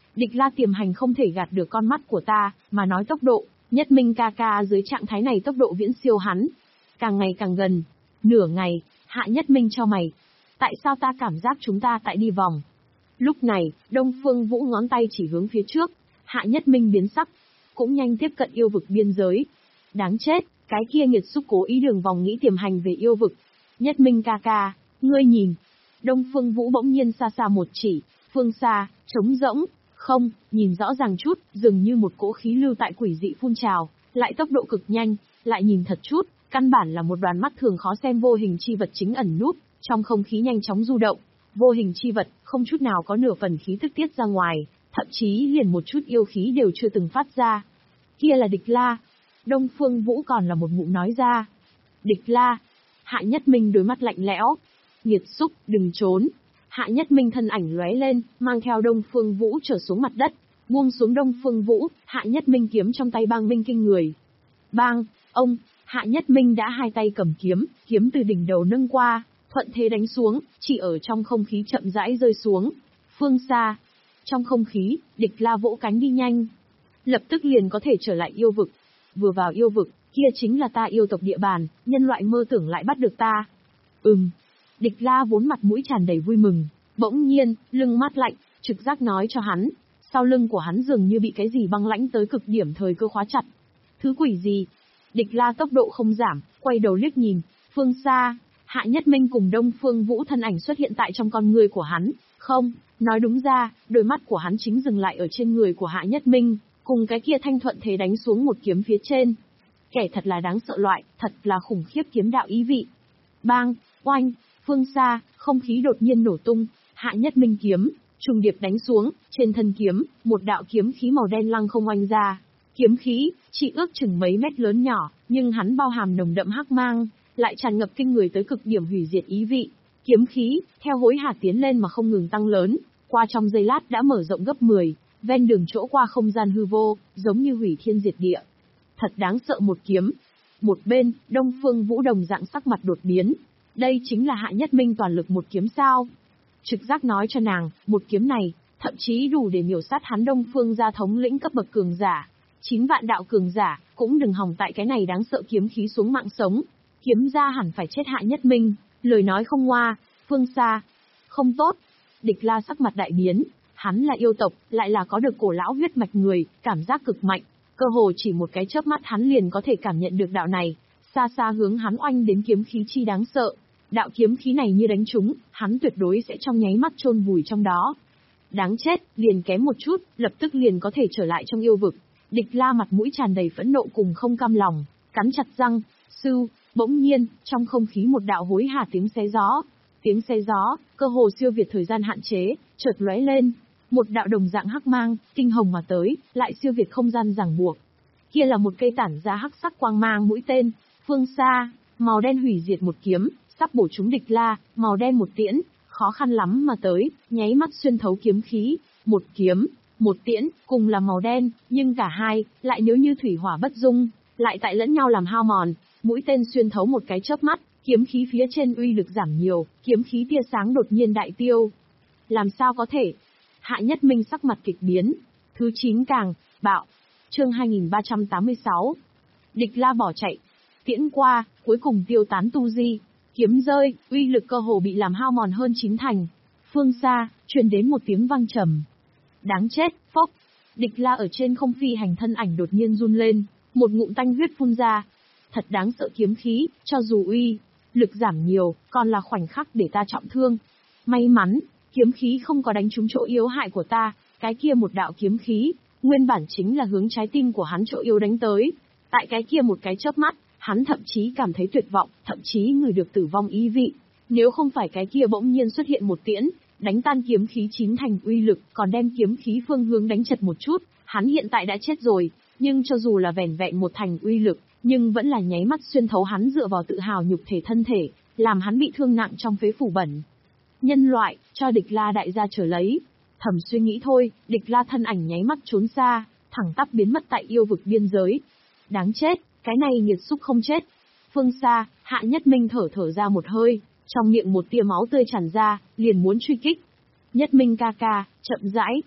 Địch La tiềm hành không thể gạt được con mắt của ta, mà nói tốc độ, Nhất Minh ca ca dưới trạng thái này tốc độ viễn siêu hắn. Càng ngày càng gần. Nửa ngày, Hạ Nhất Minh cho mày. Tại sao ta cảm giác chúng ta tại đi vòng? Lúc này, Đông Phương Vũ ngón tay chỉ hướng phía trước. Hạ Nhất Minh biến sắc. Cũng nhanh tiếp cận yêu vực biên giới. Đáng chết, cái kia nghiệt xúc cố ý đường vòng nghĩ tiềm hành về yêu vực. Nhất Minh ca ca, ngươi nhìn. Đông Phương Vũ bỗng nhiên xa xa một chỉ, phương xa, trống rỗng. Không, nhìn rõ ràng chút, dường như một cỗ khí lưu tại quỷ dị phun trào, lại tốc độ cực nhanh, lại nhìn thật chút, căn bản là một đoàn mắt thường khó xem vô hình chi vật chính ẩn núp, trong không khí nhanh chóng du động. Vô hình chi vật, không chút nào có nửa phần khí tức tiết ra ngoài, thậm chí liền một chút yêu khí đều chưa từng phát ra. Kia là Địch La. Đông Phương Vũ còn là một ngụm nói ra. Địch La. Hạ Nhất Minh đôi mắt lạnh lẽo. Nghiệt xúc, đừng trốn. Hạ Nhất Minh thân ảnh lóe lên, mang theo Đông Phương Vũ trở xuống mặt đất. Buông xuống Đông Phương Vũ, Hạ Nhất Minh kiếm trong tay bang minh kinh người. Bang, ông, Hạ Nhất Minh đã hai tay cầm kiếm, kiếm từ đỉnh đầu nâng qua, thuận thế đánh xuống, chỉ ở trong không khí chậm rãi rơi xuống. Phương xa, trong không khí, Địch La vỗ cánh đi nhanh. Lập tức liền có thể trở lại yêu vực. Vừa vào yêu vực, kia chính là ta yêu tộc địa bàn, nhân loại mơ tưởng lại bắt được ta. Ừm. Địch La vốn mặt mũi tràn đầy vui mừng, bỗng nhiên, lưng mát lạnh, trực giác nói cho hắn, sau lưng của hắn dường như bị cái gì băng lãnh tới cực điểm thời cơ khóa chặt. Thứ quỷ gì? Địch La tốc độ không giảm, quay đầu liếc nhìn, phương xa, Hạ Nhất Minh cùng Đông Phương Vũ thân ảnh xuất hiện tại trong con người của hắn. Không, nói đúng ra, đôi mắt của hắn chính dừng lại ở trên người của Hạ Nhất Minh, cùng cái kia thanh thuận thế đánh xuống một kiếm phía trên. Kẻ thật là đáng sợ loại, thật là khủng khiếp kiếm đạo ý vị. Bang, oanh, phương xa, không khí đột nhiên nổ tung, Hạ Nhất Minh kiếm, trùng điệp đánh xuống, trên thân kiếm, một đạo kiếm khí màu đen lăng không oanh ra. Kiếm khí, chỉ ước chừng mấy mét lớn nhỏ, nhưng hắn bao hàm nồng đậm hắc mang, lại tràn ngập kinh người tới cực điểm hủy diệt ý vị. Kiếm khí, theo hối hả tiến lên mà không ngừng tăng lớn, qua trong giây lát đã mở rộng gấp mười, ven đường chỗ qua không gian hư vô, giống như hủy thiên diệt địa. Thật đáng sợ một kiếm. Một bên, Đông Phương Vũ đồng dạng sắc mặt đột biến. Đây chính là Hạ Nhất Minh toàn lực một kiếm sao? Trực giác nói cho nàng, một kiếm này, thậm chí đủ để miểu sát hắn Đông Phương gia thống lĩnh cấp bậc cường giả. Chín vạn đạo cường giả, cũng đừng hòng tại cái này đáng sợ kiếm khí xuống mạng sống. Kiếm ra hẳn phải chết Hạ Nhất Minh, lời nói không ngoa, phương xa. Không tốt. Địch La sắc mặt đại biến, hắn là yêu tộc, lại là có được cổ lão huyết mạch người, cảm giác cực mạnh. Cơ hồ chỉ một cái chớp mắt hắn liền có thể cảm nhận được đạo này, xa xa hướng hắn oanh đến kiếm khí chi đáng sợ. Đạo kiếm khí này như đánh trúng, hắn tuyệt đối sẽ trong nháy mắt chôn vùi trong đó. Đáng chết, liền kém một chút, lập tức liền có thể trở lại trong yêu vực. Địch La mặt mũi tràn đầy phẫn nộ cùng không cam lòng, cắn chặt răng, sư, bỗng nhiên, trong không khí một đạo hối hả tiếng xé gió. Tiếng xé gió, cơ hồ siêu việt thời gian hạn chế, chợt lóe lên. Một đạo đồng dạng hắc mang, kinh hồng mà tới, lại siêu việt không gian ràng buộc. Kia là một cây tản ra hắc sắc quang mang mũi tên, phương xa, màu đen hủy diệt một kiếm, sắp bổ trúng Địch La, màu đen một tiễn, khó khăn lắm mà tới, nháy mắt xuyên thấu kiếm khí, một kiếm, một tiễn, cùng là màu đen, nhưng cả hai, lại nếu như thủy hỏa bất dung, lại tại lẫn nhau làm hao mòn, mũi tên xuyên thấu một cái chớp mắt, kiếm khí phía trên uy lực giảm nhiều, kiếm khí tia sáng đột nhiên đại tiêu. Làm sao có thể? Hạ Nhất Minh sắc mặt kịch biến. Thứ chín càng, bạo. Chương hai nghìn ba trăm tám mươi sáu. Địch La bỏ chạy. Tiễn qua, cuối cùng tiêu tán tu di. Kiếm rơi, uy lực cơ hồ bị làm hao mòn hơn chín thành. Phương xa, truyền đến một tiếng vang trầm. Đáng chết, phốc. Địch La ở trên không phi hành thân ảnh đột nhiên run lên, một ngụm tanh huyết phun ra. Thật đáng sợ kiếm khí, cho dù uy lực giảm nhiều, còn là khoảnh khắc để ta trọng thương. May mắn, kiếm khí không có đánh trúng chỗ yếu hại của ta, cái kia một đạo kiếm khí, nguyên bản chính là hướng trái tim của hắn chỗ yếu đánh tới. Tại cái kia một cái chớp mắt, hắn thậm chí cảm thấy tuyệt vọng, thậm chí người được tử vong ý vị. Nếu không phải cái kia bỗng nhiên xuất hiện một tiễn, đánh tan kiếm khí chín thành uy lực, còn đem kiếm khí phương hướng đánh chật một chút, hắn hiện tại đã chết rồi. Nhưng cho dù là vẻn vẹn một thành uy lực, nhưng vẫn là nháy mắt xuyên thấu hắn dựa vào tự hào nhục thể thân thể, làm hắn bị thương nặng trong phế phủ bẩn. Nhân loại, cho Địch La đại gia trở lấy. Thầm suy nghĩ thôi, Địch La thân ảnh nháy mắt trốn xa, thẳng tắp biến mất tại yêu vực biên giới. Đáng chết, cái này nghiệt xúc không chết. Phương xa, Hạ Nhất Minh thở thở ra một hơi, trong miệng một tia máu tươi tràn ra, liền muốn truy kích. Nhất Minh ca ca, chậm rãi.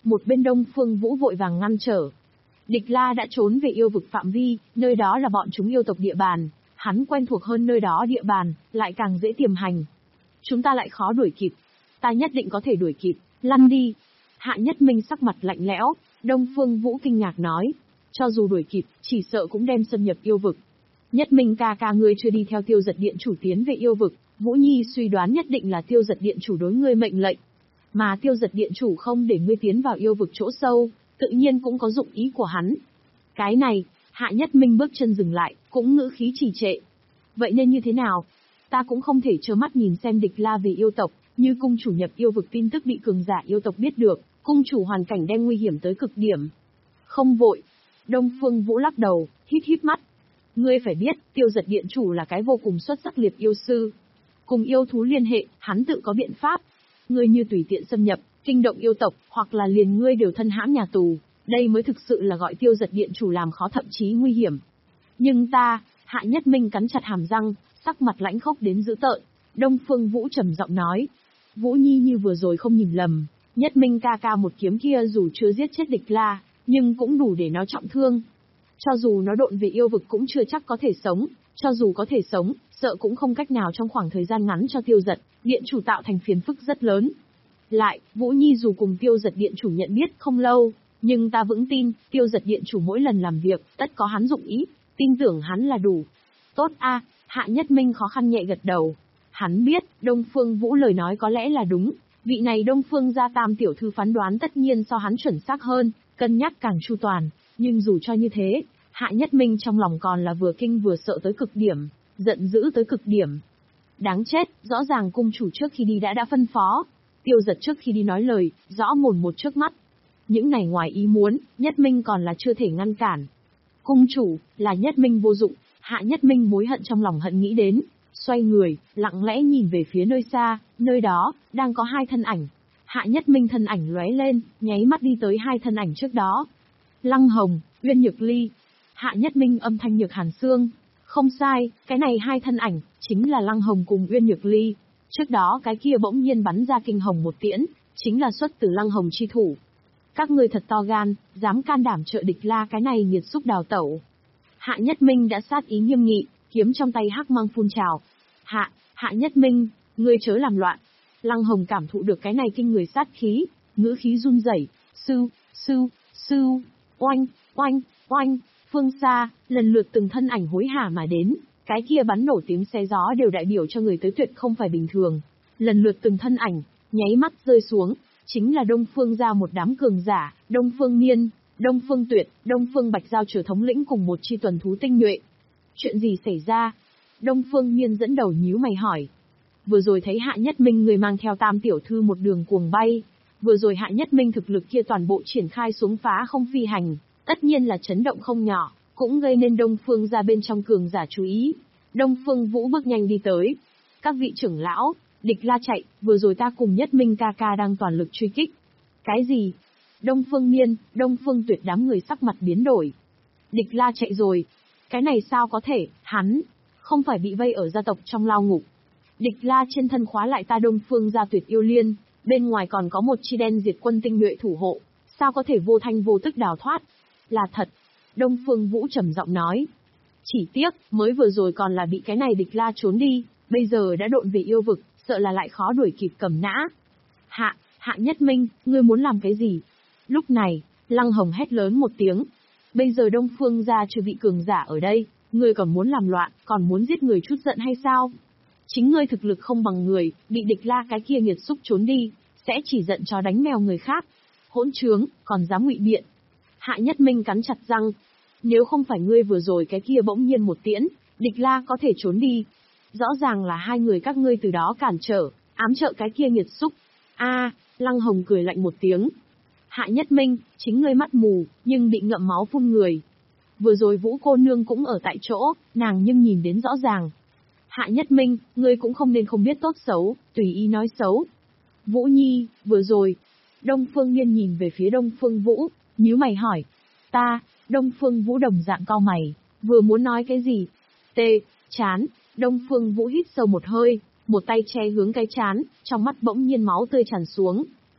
Một bên Đông Phương Vũ vội vàng ngăn trở. Địch La đã trốn về yêu vực phạm vi, nơi đó là bọn chúng yêu tộc địa bàn. Hắn quen thuộc hơn nơi đó địa bàn, lại càng dễ tiềm hành. Chúng ta lại khó đuổi kịp. Ta nhất định có thể đuổi kịp, lăn đi. Hạ Nhất Minh sắc mặt lạnh lẽo, Đông Phương Vũ kinh ngạc nói. Cho dù đuổi kịp, chỉ sợ cũng đem xâm nhập yêu vực. Nhất Minh ca ca ngươi chưa đi theo Tiêu Giật Điện chủ tiến về yêu vực, Vũ Nhi suy đoán nhất định là Tiêu Giật Điện chủ đối ngươi mệnh lệnh. Mà Tiêu Giật Điện chủ không để ngươi tiến vào yêu vực chỗ sâu, tự nhiên cũng có dụng ý của hắn. Cái này, Hạ Nhất Minh bước chân dừng lại, cũng ngữ khí trì trệ. Vậy nên như thế nào? Ta cũng không thể trơ mắt nhìn xem Địch La về yêu tộc, như cung chủ nhập yêu vực tin tức bị cường giả yêu tộc biết được, cung chủ hoàn cảnh đang nguy hiểm tới cực điểm. Không vội. Đông Phương Vũ lắc đầu, híp híp mắt. Ngươi phải biết, Tiêu Giật Điện chủ là cái vô cùng xuất sắc liệt yêu sư. Cùng yêu thú liên hệ, hắn tự có biện pháp. Ngươi như tùy tiện xâm nhập, kinh động yêu tộc, hoặc là liền ngươi đều thân hãm nhà tù, đây mới thực sự là gọi Tiêu Giật Điện chủ làm khó thậm chí nguy hiểm. Nhưng ta, Hạ Nhất Minh cắn chặt hàm răng, sắc mặt lãnh khốc đến dữ tợn. Đông Phương Vũ trầm giọng nói. Vũ Nhi như vừa rồi không nhìn lầm, Nhất Minh ca ca một kiếm kia dù chưa giết chết Địch La, nhưng cũng đủ để nó trọng thương. Cho dù nó độn về yêu vực cũng chưa chắc có thể sống, cho dù có thể sống, sợ cũng không cách nào trong khoảng thời gian ngắn cho Tiêu Giật Điện chủ tạo thành phiền phức rất lớn. Lại, Vũ Nhi dù cùng Tiêu Giật Điện chủ nhận biết không lâu, nhưng ta vững tin, Tiêu Giật Điện chủ mỗi lần làm việc, tất có hắn dụng ý, tin tưởng hắn là đủ. Tốt a, Hạ Nhất Minh khó khăn nhẹ gật đầu. Hắn biết, Đông Phương Vũ lời nói có lẽ là đúng, vị này Đông Phương gia tam tiểu thư phán đoán tất nhiên so hắn chuẩn xác hơn, cân nhắc càng chu toàn, nhưng dù cho như thế, Hạ Nhất Minh trong lòng còn là vừa kinh vừa sợ tới cực điểm, giận dữ tới cực điểm. Đáng chết, rõ ràng cung chủ trước khi đi đã đã phân phó, Tiêu Giật trước khi đi nói lời, rõ mồn một trước mắt. Những này ngoài ý muốn, Nhất Minh còn là chưa thể ngăn cản. Cung chủ, là Nhất Minh vô dụng, Hạ Nhất Minh mối hận trong lòng hận nghĩ đến, xoay người, lặng lẽ nhìn về phía nơi xa, nơi đó, đang có hai thân ảnh. Hạ Nhất Minh thân ảnh lóe lên, nháy mắt đi tới hai thân ảnh trước đó. Lăng Hồng, Uyên Nhược Ly. Hạ Nhất Minh âm thanh nhược hàn xương. Không sai, cái này hai thân ảnh, chính là Lăng Hồng cùng Uyên Nhược Ly. Trước đó cái kia bỗng nhiên bắn ra kinh hồng một tiễn, chính là xuất từ Lăng Hồng chi thủ. Các ngươi thật to gan, dám can đảm trợ Địch La cái này nghiệt xúc đào tẩu. Hạ Nhất Minh đã sát ý nghiêm nghị, kiếm trong tay hắc mang phun trào. Hạ, Hạ Nhất Minh, ngươi chớ làm loạn. Lăng Hồng cảm thụ được cái này kinh người sát khí, ngữ khí run rẩy, sư, sư, sư, oanh, oanh, oanh, phương xa, lần lượt từng thân ảnh hối hả mà đến, cái kia bắn nổ tiếng xe gió đều đại biểu cho người tới tuyệt không phải bình thường. Lần lượt từng thân ảnh, nháy mắt rơi xuống, chính là Đông Phương gia một đám cường giả, Đông Phương Miên, Đông Phương Tuyệt, Đông Phương Bạch giao trở thống lĩnh cùng một chi tuần thú tinh nhuệ. Chuyện gì xảy ra? Đông Phương Miên dẫn đầu nhíu mày hỏi. Vừa rồi thấy Hạ Nhất Minh người mang theo tam tiểu thư một đường cuồng bay, vừa rồi Hạ Nhất Minh thực lực kia toàn bộ triển khai xuống phá không phi hành, tất nhiên là chấn động không nhỏ, cũng gây nên Đông Phương gia bên trong cường giả chú ý. Đông Phương Vũ bước nhanh đi tới. Các vị trưởng lão, Địch La chạy, vừa rồi ta cùng Nhất Minh ca ca đang toàn lực truy kích. Cái gì? Đông Phương Miên, Đông Phương Tuyệt đám người sắc mặt biến đổi. Địch La chạy rồi. Cái này sao có thể, hắn không phải bị vây ở gia tộc trong lao ngục. Địch La trên thân khóa lại ta Đông Phương gia Tuyệt yêu liên, bên ngoài còn có một chi đen diệt quân tinh nhuệ thủ hộ, sao có thể vô thanh vô tức đào thoát? Là thật. Đông Phương Vũ trầm giọng nói. Chỉ tiếc, mới vừa rồi còn là bị cái này Địch La trốn đi, bây giờ đã độn về yêu vực, sợ là lại khó đuổi kịp cầm nã. Hạ, Hạ Nhất Minh, ngươi muốn làm cái gì? Lúc này, Lăng Hồng hét lớn một tiếng. Bây giờ Đông Phương gia chưa bị cường giả ở đây, ngươi còn muốn làm loạn, còn muốn giết người chút giận hay sao? Chính ngươi thực lực không bằng người, bị Địch La cái kia nghiệt xúc trốn đi, sẽ chỉ giận chó đánh mèo người khác. Hỗn trướng, còn dám ngụy biện. Hạ Nhất Minh cắn chặt răng. Nếu không phải ngươi vừa rồi cái kia bỗng nhiên một tiễn, Địch La có thể trốn đi. Rõ ràng là hai người các ngươi từ đó cản trở, ám trợ cái kia nghiệt xúc. A, Lăng Hồng cười lạnh một tiếng. Hạ Nhất Minh, chính ngươi mắt mù, nhưng bị ngậm máu phun người. Vừa rồi Vũ cô nương cũng ở tại chỗ, nàng nhưng nhìn đến rõ ràng. Hạ Nhất Minh, ngươi cũng không nên không biết tốt xấu, tùy ý nói xấu. Vũ Nhi, vừa rồi. Đông Phương Miên nhìn về phía Đông Phương Vũ, nhíu mày hỏi. Ta, Đông Phương Vũ đồng dạng cau mày, vừa muốn nói cái gì? Tê, chán. Đông Phương Vũ hít sâu một hơi, một tay che hướng cái chán, trong mắt bỗng nhiên máu tươi tràn xuống.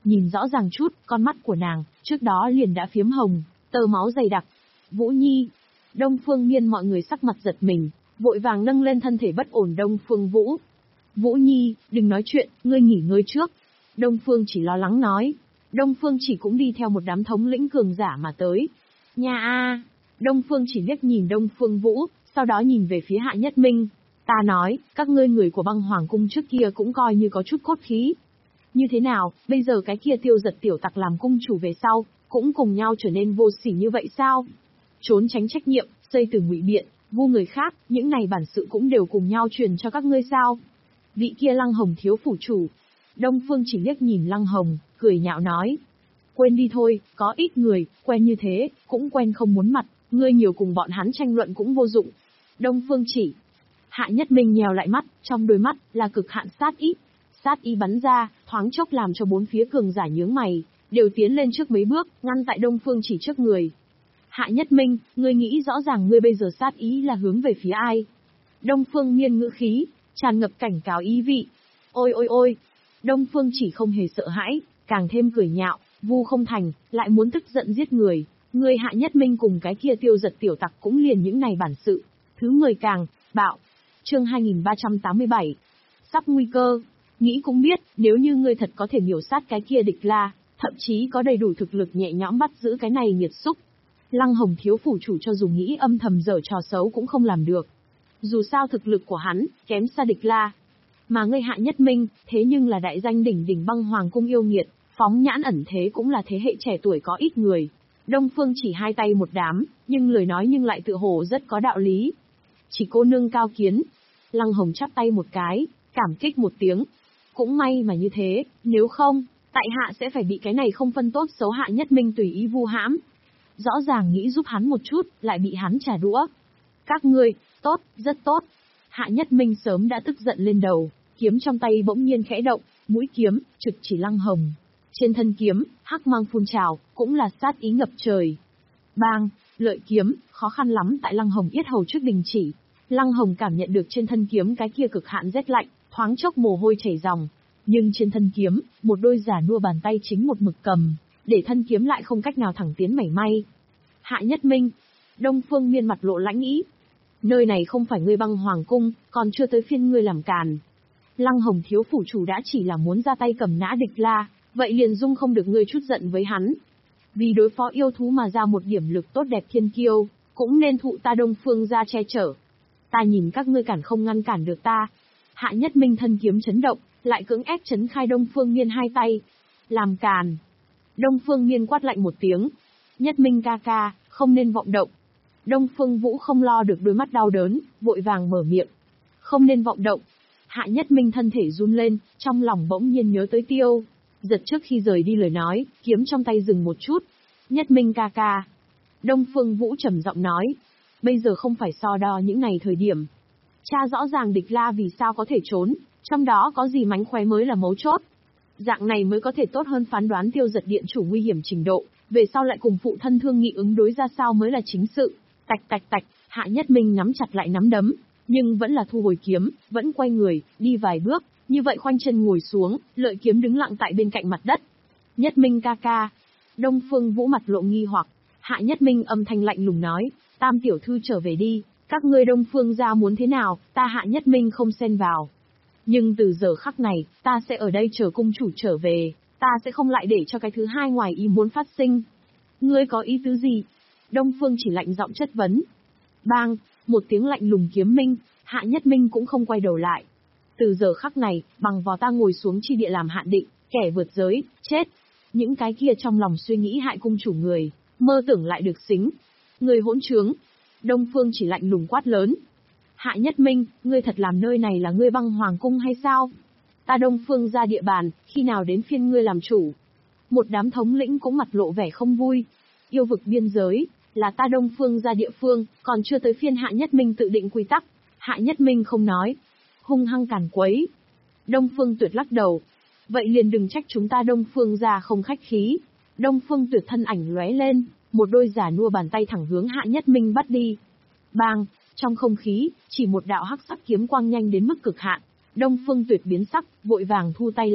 Nhìn rõ ràng chút, con mắt của nàng, trước đó liền đã phiếm hồng, tơ máu dày đặc. Vũ Nhi. Đông Phương Miên mọi người sắc mặt giật mình, vội vàng nâng lên thân thể bất ổn Đông Phương Vũ. Vũ Nhi, đừng nói chuyện, ngươi nghỉ ngơi trước. Đông Phương chỉ lo lắng nói. Đông Phương chỉ cũng đi theo một đám thống lĩnh cường giả mà tới. Nha a! Đông Phương chỉ liếc nhìn Đông Phương Vũ, sau đó nhìn về phía Hạ Nhất Minh. Ta nói, các ngươi người của băng hoàng cung trước kia cũng coi như có chút cốt khí. Như thế nào, bây giờ cái kia Tiêu Giật tiểu tặc làm cung chủ về sau, cũng cùng nhau trở nên vô sỉ như vậy sao? Trốn tránh trách nhiệm, xây từ ngụy biện, vu người khác, những này bản sự cũng đều cùng nhau truyền cho các ngươi sao? Vị kia Lăng Hồng thiếu phủ chủ. Đông Phương chỉ liếc nhìn Lăng Hồng, cười nhạo nói. Quên đi thôi, có ít người, quen như thế, cũng quen không muốn mặt, ngươi nhiều cùng bọn hắn tranh luận cũng vô dụng. Đông Phương chỉ. Hạ Nhất Minh nhèo lại mắt, trong đôi mắt, là cực hạn sát ý. Sát ý bắn ra, thoáng chốc làm cho bốn phía cường giả nhướng mày, đều tiến lên trước mấy bước, ngăn tại Đông Phương chỉ trước người. Hạ Nhất Minh, ngươi nghĩ rõ ràng ngươi bây giờ sát ý là hướng về phía ai? Đông Phương Miên ngữ khí, tràn ngập cảnh cáo ý vị. Ôi ôi ôi! Đông Phương chỉ không hề sợ hãi, càng thêm cười nhạo, vu không thành, lại muốn tức giận giết người. Ngươi Hạ Nhất Minh cùng cái kia Tiêu Giật tiểu tặc cũng liền những này bản sự. Thứ người càng, bạo. Chương hai nghìn ba trăm tám mươi bảy. Sắp nguy cơ. Nghĩ cũng biết, nếu như ngươi thật có thể miểu sát cái kia địch la, thậm chí có đầy đủ thực lực nhẹ nhõm bắt giữ cái này nghiệt xúc. Lăng Hồng thiếu phủ chủ cho dù nghĩ âm thầm dở trò xấu cũng không làm được. Dù sao thực lực của hắn, kém xa địch la. Mà ngươi Hạ Nhất Minh, thế nhưng là đại danh đỉnh đỉnh băng hoàng cung yêu nghiệt, phóng nhãn ẩn thế cũng là thế hệ trẻ tuổi có ít người. Đông Phương chỉ hai tay một đám, nhưng lời nói nhưng lại tự hồ rất có đạo lý. Chỉ cô nương cao kiến. Lăng Hồng chắp tay một cái, cảm kích một tiếng. Cũng may mà như thế, nếu không, tại hạ sẽ phải bị cái này không phân tốt xấu Hạ Nhất Minh tùy ý vu hãm. Rõ ràng nghĩ giúp hắn một chút, lại bị hắn trả đũa. Các ngươi, tốt, rất tốt. Hạ Nhất Minh sớm đã tức giận lên đầu, kiếm trong tay bỗng nhiên khẽ động, mũi kiếm, trực chỉ Lăng Hồng. Trên thân kiếm, hắc mang phun trào, cũng là sát ý ngập trời. Bang, lợi kiếm, khó khăn lắm tại Lăng Hồng yết hầu trước đình chỉ. Lăng Hồng cảm nhận được trên thân kiếm cái kia cực hạn rét lạnh, thoáng chốc mồ hôi chảy ròng. Nhưng trên thân kiếm, một đôi giả nua bàn tay chính một mực cầm, để thân kiếm lại không cách nào thẳng tiến mảy may. Hạ Nhất Minh. Đông Phương Miên mặt lộ lãnh ý. Nơi này không phải ngươi băng hoàng cung, còn chưa tới phiên ngươi làm càn. Lăng Hồng thiếu phủ chủ đã chỉ là muốn ra tay cầm nã địch la, vậy liền dung không được ngươi chút giận với hắn. Vì đối phó yêu thú mà ra một điểm lực tốt đẹp thiên kiêu, cũng nên thụ ta Đông Phương ra che chở. Ta nhìn các ngươi cản không ngăn cản được ta. Hạ Nhất Minh thân kiếm chấn động, lại cưỡng ép chấn khai Đông Phương Miên hai tay. Làm càn. Đông Phương Miên quát lạnh một tiếng. Nhất Minh ca ca, không nên vọng động. Đông Phương Vũ không lo được đôi mắt đau đớn, vội vàng mở miệng. Không nên vọng động. Hạ Nhất Minh thân thể run lên, trong lòng bỗng nhiên nhớ tới Tiêu Giật trước khi rời đi lời nói, kiếm trong tay dừng một chút. Nhất Minh ca ca. Đông Phương Vũ trầm giọng nói. Bây giờ không phải so đo những ngày thời điểm. Cha rõ ràng địch la vì sao có thể trốn, trong đó có gì mánh khóe mới là mấu chốt. Dạng này mới có thể tốt hơn phán đoán Tiêu Giật điện chủ nguy hiểm trình độ, về sau lại cùng phụ thân thương nghị ứng đối ra sao mới là chính sự. Tạch tạch tạch, Hạ Nhất Minh nắm chặt lại nắm đấm, nhưng vẫn là thu hồi kiếm, vẫn quay người, đi vài bước, như vậy khoanh chân ngồi xuống, lợi kiếm đứng lặng tại bên cạnh mặt đất. Nhất Minh ca ca. Đông Phương Vũ mặt lộ nghi hoặc, Hạ Nhất Minh âm thanh lạnh lùng nói, Tam tiểu thư trở về đi, các ngươi Đông Phương gia muốn thế nào, ta Hạ Nhất Minh không xen vào. Nhưng từ giờ khắc này, ta sẽ ở đây chờ cung chủ trở về, ta sẽ không lại để cho cái thứ hai ngoài ý muốn phát sinh. Ngươi có ý tứ gì? Đông Phương chỉ lạnh giọng chất vấn. Bang, một tiếng lạnh lùng kiếm minh, Hạ Nhất Minh cũng không quay đầu lại. Từ giờ khắc này, bằng vào ta ngồi xuống chi địa làm hạn định, kẻ vượt giới, chết. Những cái kia trong lòng suy nghĩ hại cung chủ người, mơ tưởng lại được xính. Người hỗn trướng. Đông Phương chỉ lạnh lùng quát lớn. Hạ Nhất Minh, ngươi thật làm nơi này là ngươi băng hoàng cung hay sao? Ta Đông Phương ra địa bàn, khi nào đến phiên ngươi làm chủ? Một đám thống lĩnh cũng mặt lộ vẻ không vui. Yêu vực biên giới, là ta Đông Phương ra địa phương, còn chưa tới phiên Hạ Nhất Minh tự định quy tắc. Hạ Nhất Minh không nói. Hung hăng càn quấy. Đông Phương Tuyệt lắc đầu. Vậy liền đừng trách chúng ta Đông Phương ra không khách khí. Đông Phương Tuyệt thân ảnh lóe lên, một đôi giả nua bàn tay thẳng hướng Hạ Nhất Minh bắt đi. Bang, trong không khí, chỉ một đạo hắc sắc kiếm quang nhanh đến mức cực hạn. Đông Phương Tuyệt biến sắc, vội vàng thu tay lại,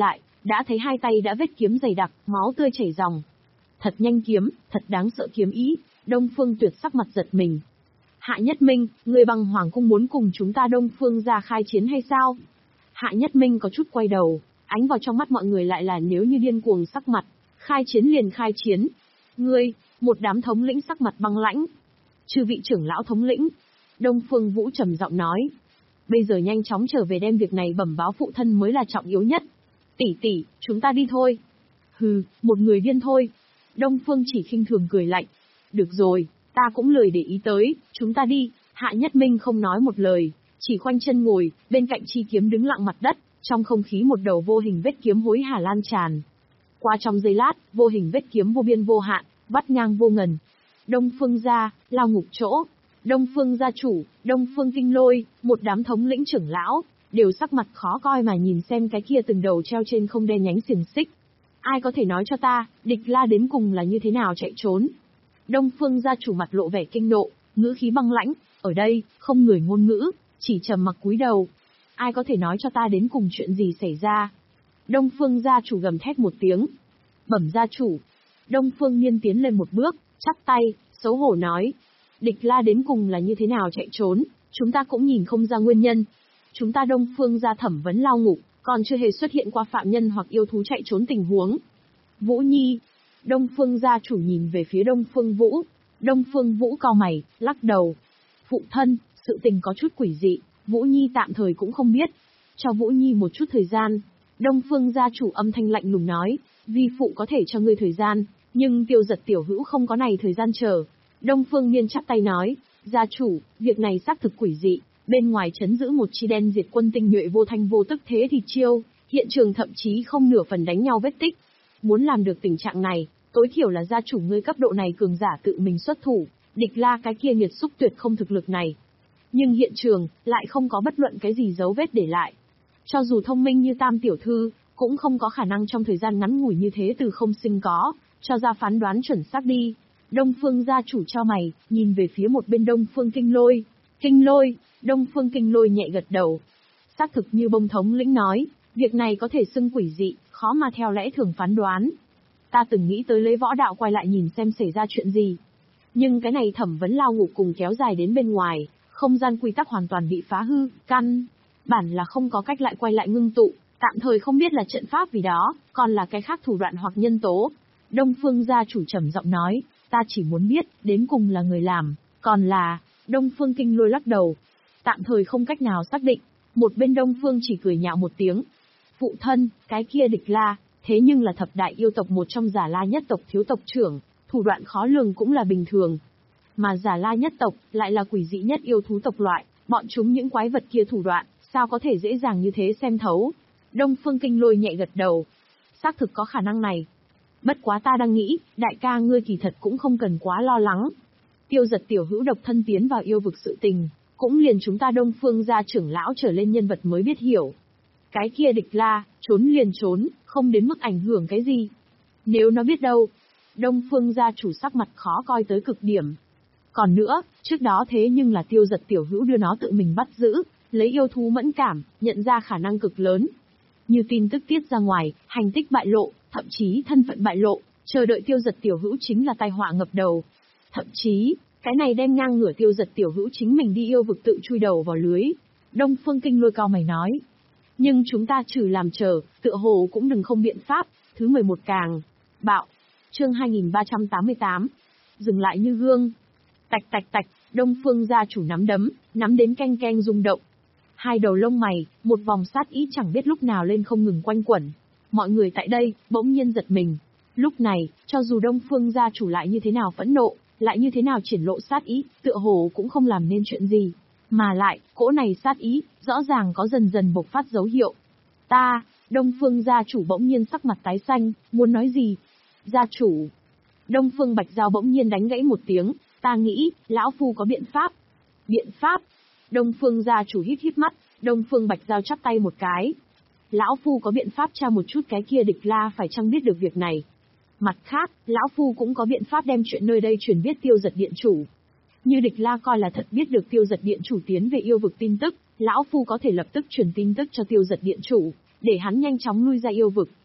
đã thấy hai tay đã vết kiếm dày đặc, máu tươi chảy ròng. Thật nhanh kiếm, thật đáng sợ kiếm ý, Đông Phương Tuyệt sắc mặt giật mình. Hạ Nhất Minh, người bằng Hoàng cung muốn cùng chúng ta Đông Phương ra khai chiến hay sao? Hạ Nhất Minh có chút quay đầu, ánh vào trong mắt mọi người lại là nếu như điên cuồng sắc mặt, khai chiến liền khai chiến. Ngươi, một đám thống lĩnh sắc mặt băng lãnh. Chư vị trưởng lão thống lĩnh. Đông Phương Vũ trầm giọng nói. Bây giờ nhanh chóng trở về đem việc này bẩm báo phụ thân mới là trọng yếu nhất. Tỷ tỷ, chúng ta đi thôi. Hừ, một người điên thôi. Đông Phương chỉ khinh thường cười lạnh. Được rồi, ta cũng lười để ý tới, chúng ta đi. Hạ Nhất Minh không nói một lời, chỉ khoanh chân ngồi, bên cạnh chi kiếm đứng lặng mặt đất, trong không khí một đầu vô hình vết kiếm hối hả lan tràn. Qua trong giây lát, vô hình vết kiếm vô biên vô hạn, vắt ngang vô ngần. Đông Phương gia, lao ngục chỗ. Đông Phương gia chủ, Đông Phương Kinh Lôi, một đám thống lĩnh trưởng lão, đều sắc mặt khó coi mà nhìn xem cái kia từng đầu treo trên không đen nhánh xiềng xích. Ai có thể nói cho ta, địch la đến cùng là như thế nào chạy trốn? Đông Phương gia chủ mặt lộ vẻ kinh nộ, ngữ khí băng lãnh, ở đây, không người ngôn ngữ, chỉ trầm mặc cúi đầu. Ai có thể nói cho ta đến cùng chuyện gì xảy ra? Đông Phương gia chủ gầm thét một tiếng. Bẩm gia chủ. Đông Phương Nhiên tiến lên một bước, chắp tay, xấu hổ nói. Địch la đến cùng là như thế nào chạy trốn, chúng ta cũng nhìn không ra nguyên nhân. Chúng ta Đông Phương gia thẩm vấn lao ngục, còn chưa hề xuất hiện qua phạm nhân hoặc yêu thú chạy trốn tình huống. Vũ Nhi. Đông Phương gia chủ nhìn về phía Đông Phương Vũ. Đông Phương Vũ cau mày, lắc đầu. Phụ thân, sự tình có chút quỷ dị, Vũ Nhi tạm thời cũng không biết. Cho Vũ Nhi một chút thời gian. Đông Phương gia chủ âm thanh lạnh lùng nói, vi phụ có thể cho ngươi thời gian, nhưng Tiêu Giật tiểu hữu không có này thời gian chờ. Đông Phương Niên chắp tay nói, gia chủ, việc này xác thực quỷ dị, bên ngoài chấn giữ một chi đen diệt quân tinh nhuệ vô thanh vô tức thế thì chiêu, hiện trường thậm chí không nửa phần đánh nhau vết tích. Muốn làm được tình trạng này, tối thiểu là gia chủ ngươi cấp độ này cường giả tự mình xuất thủ, địch la cái kia nghiệt xúc tuyệt không thực lực này. Nhưng hiện trường, lại không có bất luận cái gì dấu vết để lại. Cho dù thông minh như Tam tiểu thư, cũng không có khả năng trong thời gian ngắn ngủi như thế từ không sinh có, cho ra phán đoán chuẩn xác đi. Đông Phương gia chủ cho mày, nhìn về phía một bên Đông Phương Kinh Lôi. Kinh Lôi, Đông Phương Kinh Lôi nhẹ gật đầu. Xác thực như bông thống lĩnh nói, việc này có thể xưng quỷ dị, khó mà theo lẽ thường phán đoán. Ta từng nghĩ tới lấy võ đạo quay lại nhìn xem xảy ra chuyện gì. Nhưng cái này thẩm vấn lao ngục cùng kéo dài đến bên ngoài, không gian quy tắc hoàn toàn bị phá hư, căn bản là không có cách lại quay lại ngưng tụ, tạm thời không biết là trận pháp vì đó, còn là cái khác thủ đoạn hoặc nhân tố. Đông Phương gia chủ trầm giọng nói, ta chỉ muốn biết, đến cùng là người làm, còn là, Đông Phương Kinh Lôi lắc đầu. Tạm thời không cách nào xác định, một bên Đông Phương chỉ cười nhạo một tiếng. Phụ thân, cái kia địch la, thế nhưng là thập đại yêu tộc một trong Giả La nhất tộc thiếu tộc trưởng, thủ đoạn khó lường cũng là bình thường. Mà Giả La nhất tộc, lại là quỷ dị nhất yêu thú tộc loại, bọn chúng những quái vật kia thủ đoạn, sao có thể dễ dàng như thế xem thấu. Đông Phương Kinh Lôi nhẹ gật đầu. Xác thực có khả năng này. Bất quá ta đang nghĩ, đại ca ngươi kỳ thật cũng không cần quá lo lắng. Tiêu Giật tiểu hữu độc thân tiến vào yêu vực sự tình, cũng liền chúng ta Đông Phương gia trưởng lão trở lên nhân vật mới biết hiểu. Cái kia địch la, trốn liền trốn, không đến mức ảnh hưởng cái gì. Nếu nó biết đâu, Đông Phương gia chủ sắc mặt khó coi tới cực điểm. Còn nữa, trước đó thế nhưng là Tiêu Giật tiểu hữu đưa nó tự mình bắt giữ, lấy yêu thú mẫn cảm, nhận ra khả năng cực lớn. Như tin tức tiết ra ngoài, hành tích bại lộ, thậm chí thân phận bại lộ, chờ đợi Tiêu Giật tiểu hữu chính là tai họa ngập đầu. Thậm chí, cái này đem ngang ngửa Tiêu Giật tiểu hữu chính mình đi yêu vực tự chui đầu vào lưới. Đông Phương Kinh Lôi cao mày nói. Nhưng chúng ta trừ làm chờ, tựa hồ cũng đừng không biện pháp. Thứ mười một càng. Bạo. Chương hai nghìn ba trăm tám mươi tám. Dừng lại như gương. Tạch tạch tạch, Đông Phương gia chủ nắm đấm, nắm đến keng keng rung động. Hai đầu lông mày, một vòng sát ý chẳng biết lúc nào lên không ngừng quanh quẩn. Mọi người tại đây, bỗng nhiên giật mình. Lúc này, cho dù Đông Phương gia chủ lại như thế nào phẫn nộ, lại như thế nào triển lộ sát ý, tựa hồ cũng không làm nên chuyện gì. Mà lại, cỗ này sát ý, rõ ràng có dần dần bộc phát dấu hiệu. Ta, Đông Phương gia chủ bỗng nhiên sắc mặt tái xanh, muốn nói gì? Gia chủ. Đông Phương Bạch Giao bỗng nhiên đánh gãy một tiếng, ta nghĩ, lão phu có biện pháp. Biện pháp? Đông Phương gia chủ hít hít mắt, Đông Phương Bạch Giao chắp tay một cái. Lão phu có biện pháp tra một chút cái kia địch la phải chăng biết được việc này. Mặt khác, lão phu cũng có biện pháp đem chuyện nơi đây truyền biết Tiêu Giật điện chủ. Như địch la coi là thật biết được Tiêu Giật điện chủ tiến về yêu vực tin tức, lão phu có thể lập tức truyền tin tức cho Tiêu Giật điện chủ, để hắn nhanh chóng lui ra yêu vực.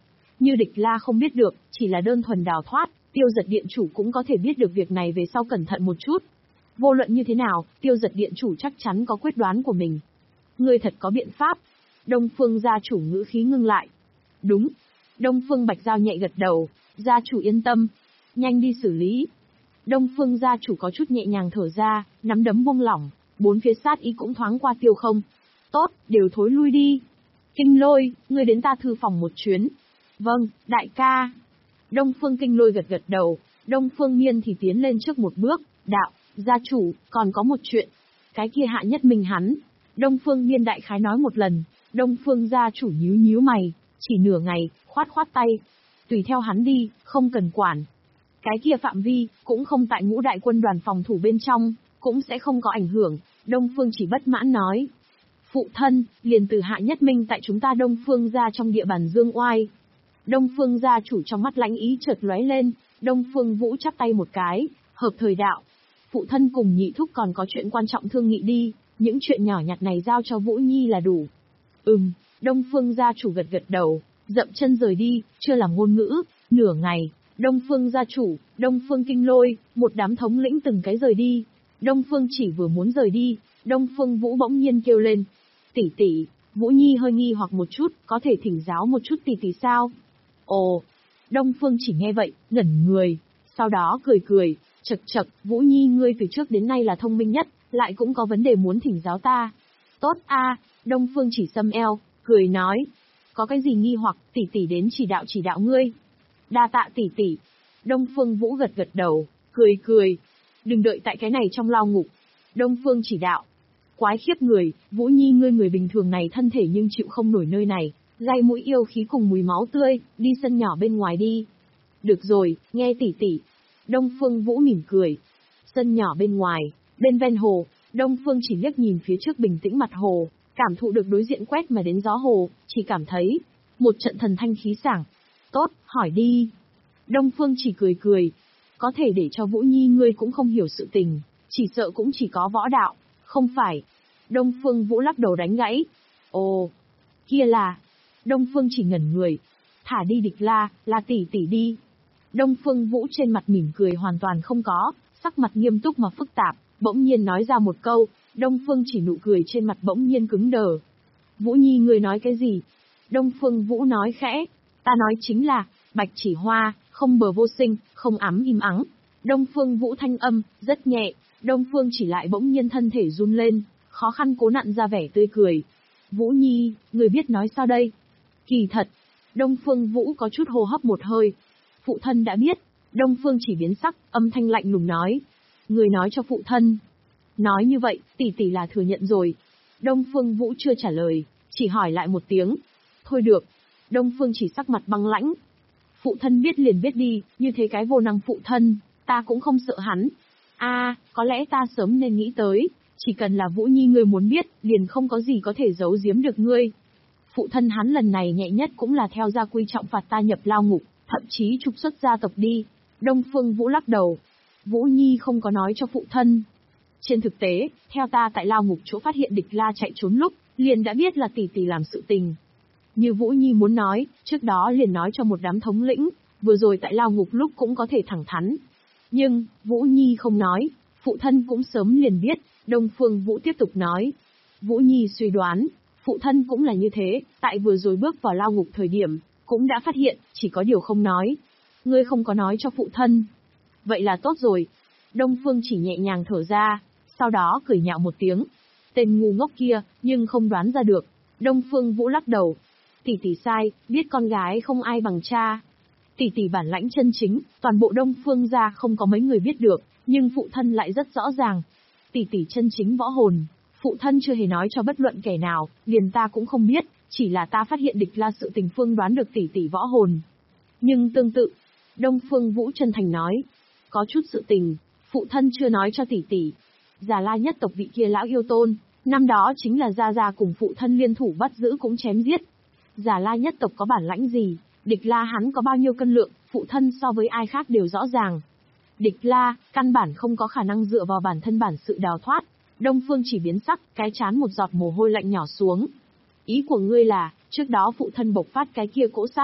Như Địch La không biết được, chỉ là đơn thuần đào thoát, Tiêu Giật Điện chủ cũng có thể biết được việc này về sau cẩn thận một chút. Vô luận như thế nào, Tiêu Giật Điện chủ chắc chắn có quyết đoán của mình. Ngươi thật có biện pháp. Đông Phương gia chủ ngữ khí ngưng lại. Đúng. Đông Phương Bạch Giao nhẹ gật đầu, gia chủ yên tâm. Nhanh đi xử lý. Đông Phương gia chủ có chút nhẹ nhàng thở ra, nắm đấm buông lỏng, bốn phía sát ý cũng thoáng qua tiêu không. Tốt, đều thối lui đi. Kinh Lôi, ngươi đến ta thư phòng một chuyến. Vâng, đại ca. Đông Phương Kinh Lôi gật gật đầu, Đông Phương Miên thì tiến lên trước một bước, đạo, gia chủ, còn có một chuyện. Cái kia Hạ Nhất Minh hắn. Đông Phương Miên đại khái nói một lần, Đông Phương gia chủ nhíu nhíu mày, chỉ nửa ngày, khoát khoát tay. Tùy theo hắn đi, không cần quản. Cái kia phạm vi, cũng không tại ngũ đại quân đoàn phòng thủ bên trong, cũng sẽ không có ảnh hưởng, Đông Phương chỉ bất mãn nói. Phụ thân, liền từ Hạ Nhất Minh tại chúng ta Đông Phương gia trong địa bàn Dương Oai. Đông Phương gia chủ trong mắt lãnh ý chợt lóe lên, Đông Phương Vũ chắp tay một cái, hợp thời đạo. Phụ thân cùng nhị thúc còn có chuyện quan trọng thương nghị đi, những chuyện nhỏ nhặt này giao cho Vũ Nhi là đủ. Ừm, Đông Phương gia chủ gật gật đầu, dậm chân rời đi, chưa làm ngôn ngữ, nửa ngày, Đông Phương gia chủ, Đông Phương Kinh Lôi, một đám thống lĩnh từng cái rời đi. Đông Phương chỉ vừa muốn rời đi, Đông Phương Vũ bỗng nhiên kêu lên. Tỷ tỷ, Vũ Nhi hơi nghi hoặc một chút, có thể thỉnh giáo một chút tỷ tỷ sao? Ồ, Đông Phương chỉ nghe vậy, ngẩn người, sau đó cười cười, chật chật, Vũ Nhi ngươi từ trước đến nay là thông minh nhất, lại cũng có vấn đề muốn thỉnh giáo ta. Tốt a, Đông Phương chỉ xâm eo, cười nói. Có cái gì nghi hoặc, tỷ tỷ đến chỉ đạo chỉ đạo ngươi. Đa tạ tỷ tỷ. Đông Phương Vũ gật gật đầu, cười cười. Đừng đợi tại cái này trong lao ngục. Đông Phương chỉ đạo. Quái khiếp người, Vũ Nhi ngươi người bình thường này thân thể nhưng chịu không nổi nơi này, gai mũi yêu khí cùng mùi máu tươi, đi sân nhỏ bên ngoài đi. Được rồi, nghe tỷ tỷ. Đông Phương Vũ mỉm cười. Sân nhỏ bên ngoài, bên ven hồ, Đông Phương chỉ liếc nhìn phía trước bình tĩnh mặt hồ, cảm thụ được đối diện quét mà đến gió hồ, chỉ cảm thấy một trận thần thanh khí sảng. Tốt, hỏi đi. Đông Phương chỉ cười cười. Có thể để cho Vũ Nhi ngươi cũng không hiểu sự tình, chỉ sợ cũng chỉ có võ đạo, không phải. Đông Phương Vũ lắc đầu đánh gãy. Ồ, kia là. Đông Phương chỉ ngẩn người. Thả đi Địch La, là tỷ tỷ đi. Đông Phương Vũ trên mặt mỉm cười hoàn toàn không có, sắc mặt nghiêm túc mà phức tạp, bỗng nhiên nói ra một câu, Đông Phương chỉ nụ cười trên mặt bỗng nhiên cứng đờ. Vũ Nhi ngươi nói cái gì? Đông Phương Vũ nói khẽ, ta nói chính là, bạch chỉ hoa, không bờ vô sinh, không ám im ắng. Đông Phương Vũ thanh âm, rất nhẹ, Đông Phương chỉ lại bỗng nhiên thân thể run lên, khó khăn cố nặn ra vẻ tươi cười. Vũ Nhi, người biết nói sao đây? Kỳ thật, Đông Phương Vũ có chút hô hấp một hơi. Phụ thân đã biết, Đông Phương chỉ biến sắc, âm thanh lạnh lùng nói. Người nói cho phụ thân. Nói như vậy, tỷ tỷ là thừa nhận rồi. Đông Phương Vũ chưa trả lời, chỉ hỏi lại một tiếng. Thôi được. Đông Phương chỉ sắc mặt băng lãnh. Phụ thân biết liền biết đi, như thế cái vô năng phụ thân, ta cũng không sợ hắn. A, à, có lẽ ta sớm nên nghĩ tới, chỉ cần là Vũ Nhi ngươi muốn biết, liền không có gì có thể giấu giếm được ngươi. Phụ thân hắn lần này nhẹ nhất cũng là theo gia quy trọng phạt ta nhập lao ngục, thậm chí trục xuất gia tộc đi. Đông Phương Vũ lắc đầu. Vũ Nhi không có nói cho phụ thân. Trên thực tế, theo ta tại lao ngục chỗ phát hiện Địch La chạy trốn lúc, liền đã biết là tỷ tỷ làm sự tình. Như Vũ Nhi muốn nói, trước đó liền nói cho một đám thống lĩnh, vừa rồi tại lao ngục lúc cũng có thể thẳng thắn. Nhưng, Vũ Nhi không nói, phụ thân cũng sớm liền biết, Đông Phương Vũ tiếp tục nói. Vũ Nhi suy đoán, phụ thân cũng là như thế, tại vừa rồi bước vào lao ngục thời điểm, cũng đã phát hiện, chỉ có điều không nói. Ngươi không có nói cho phụ thân. Vậy là tốt rồi. Đông Phương chỉ nhẹ nhàng thở ra, sau đó cười nhạo một tiếng. Tên ngu ngốc kia, nhưng không đoán ra được. Đông Phương Vũ lắc đầu. Tỷ tỷ sai, biết con gái không ai bằng cha. Tỷ tỷ bản lãnh chân chính, toàn bộ Đông Phương gia không có mấy người biết được, nhưng phụ thân lại rất rõ ràng. Tỷ tỷ chân chính võ hồn, phụ thân chưa hề nói cho bất luận kẻ nào, liền ta cũng không biết, chỉ là ta phát hiện Địch La sự tình phương đoán được tỷ tỷ võ hồn. Nhưng tương tự, Đông Phương Vũ chân thành nói, có chút sự tình, phụ thân chưa nói cho tỷ tỷ. Già La nhất tộc vị kia lão yêu tôn, năm đó chính là gia gia cùng phụ thân liên thủ bắt giữ cũng chém giết. Già La nhất tộc có bản lãnh gì, Địch La hắn có bao nhiêu cân lượng, phụ thân so với ai khác đều rõ ràng. Địch La, căn bản không có khả năng dựa vào bản thân bản sự đào thoát. Đông Phương chỉ biến sắc, cái chán một giọt mồ hôi lạnh nhỏ xuống. Ý của ngươi là, trước đó phụ thân bộc phát cái kia cỗ sát ý,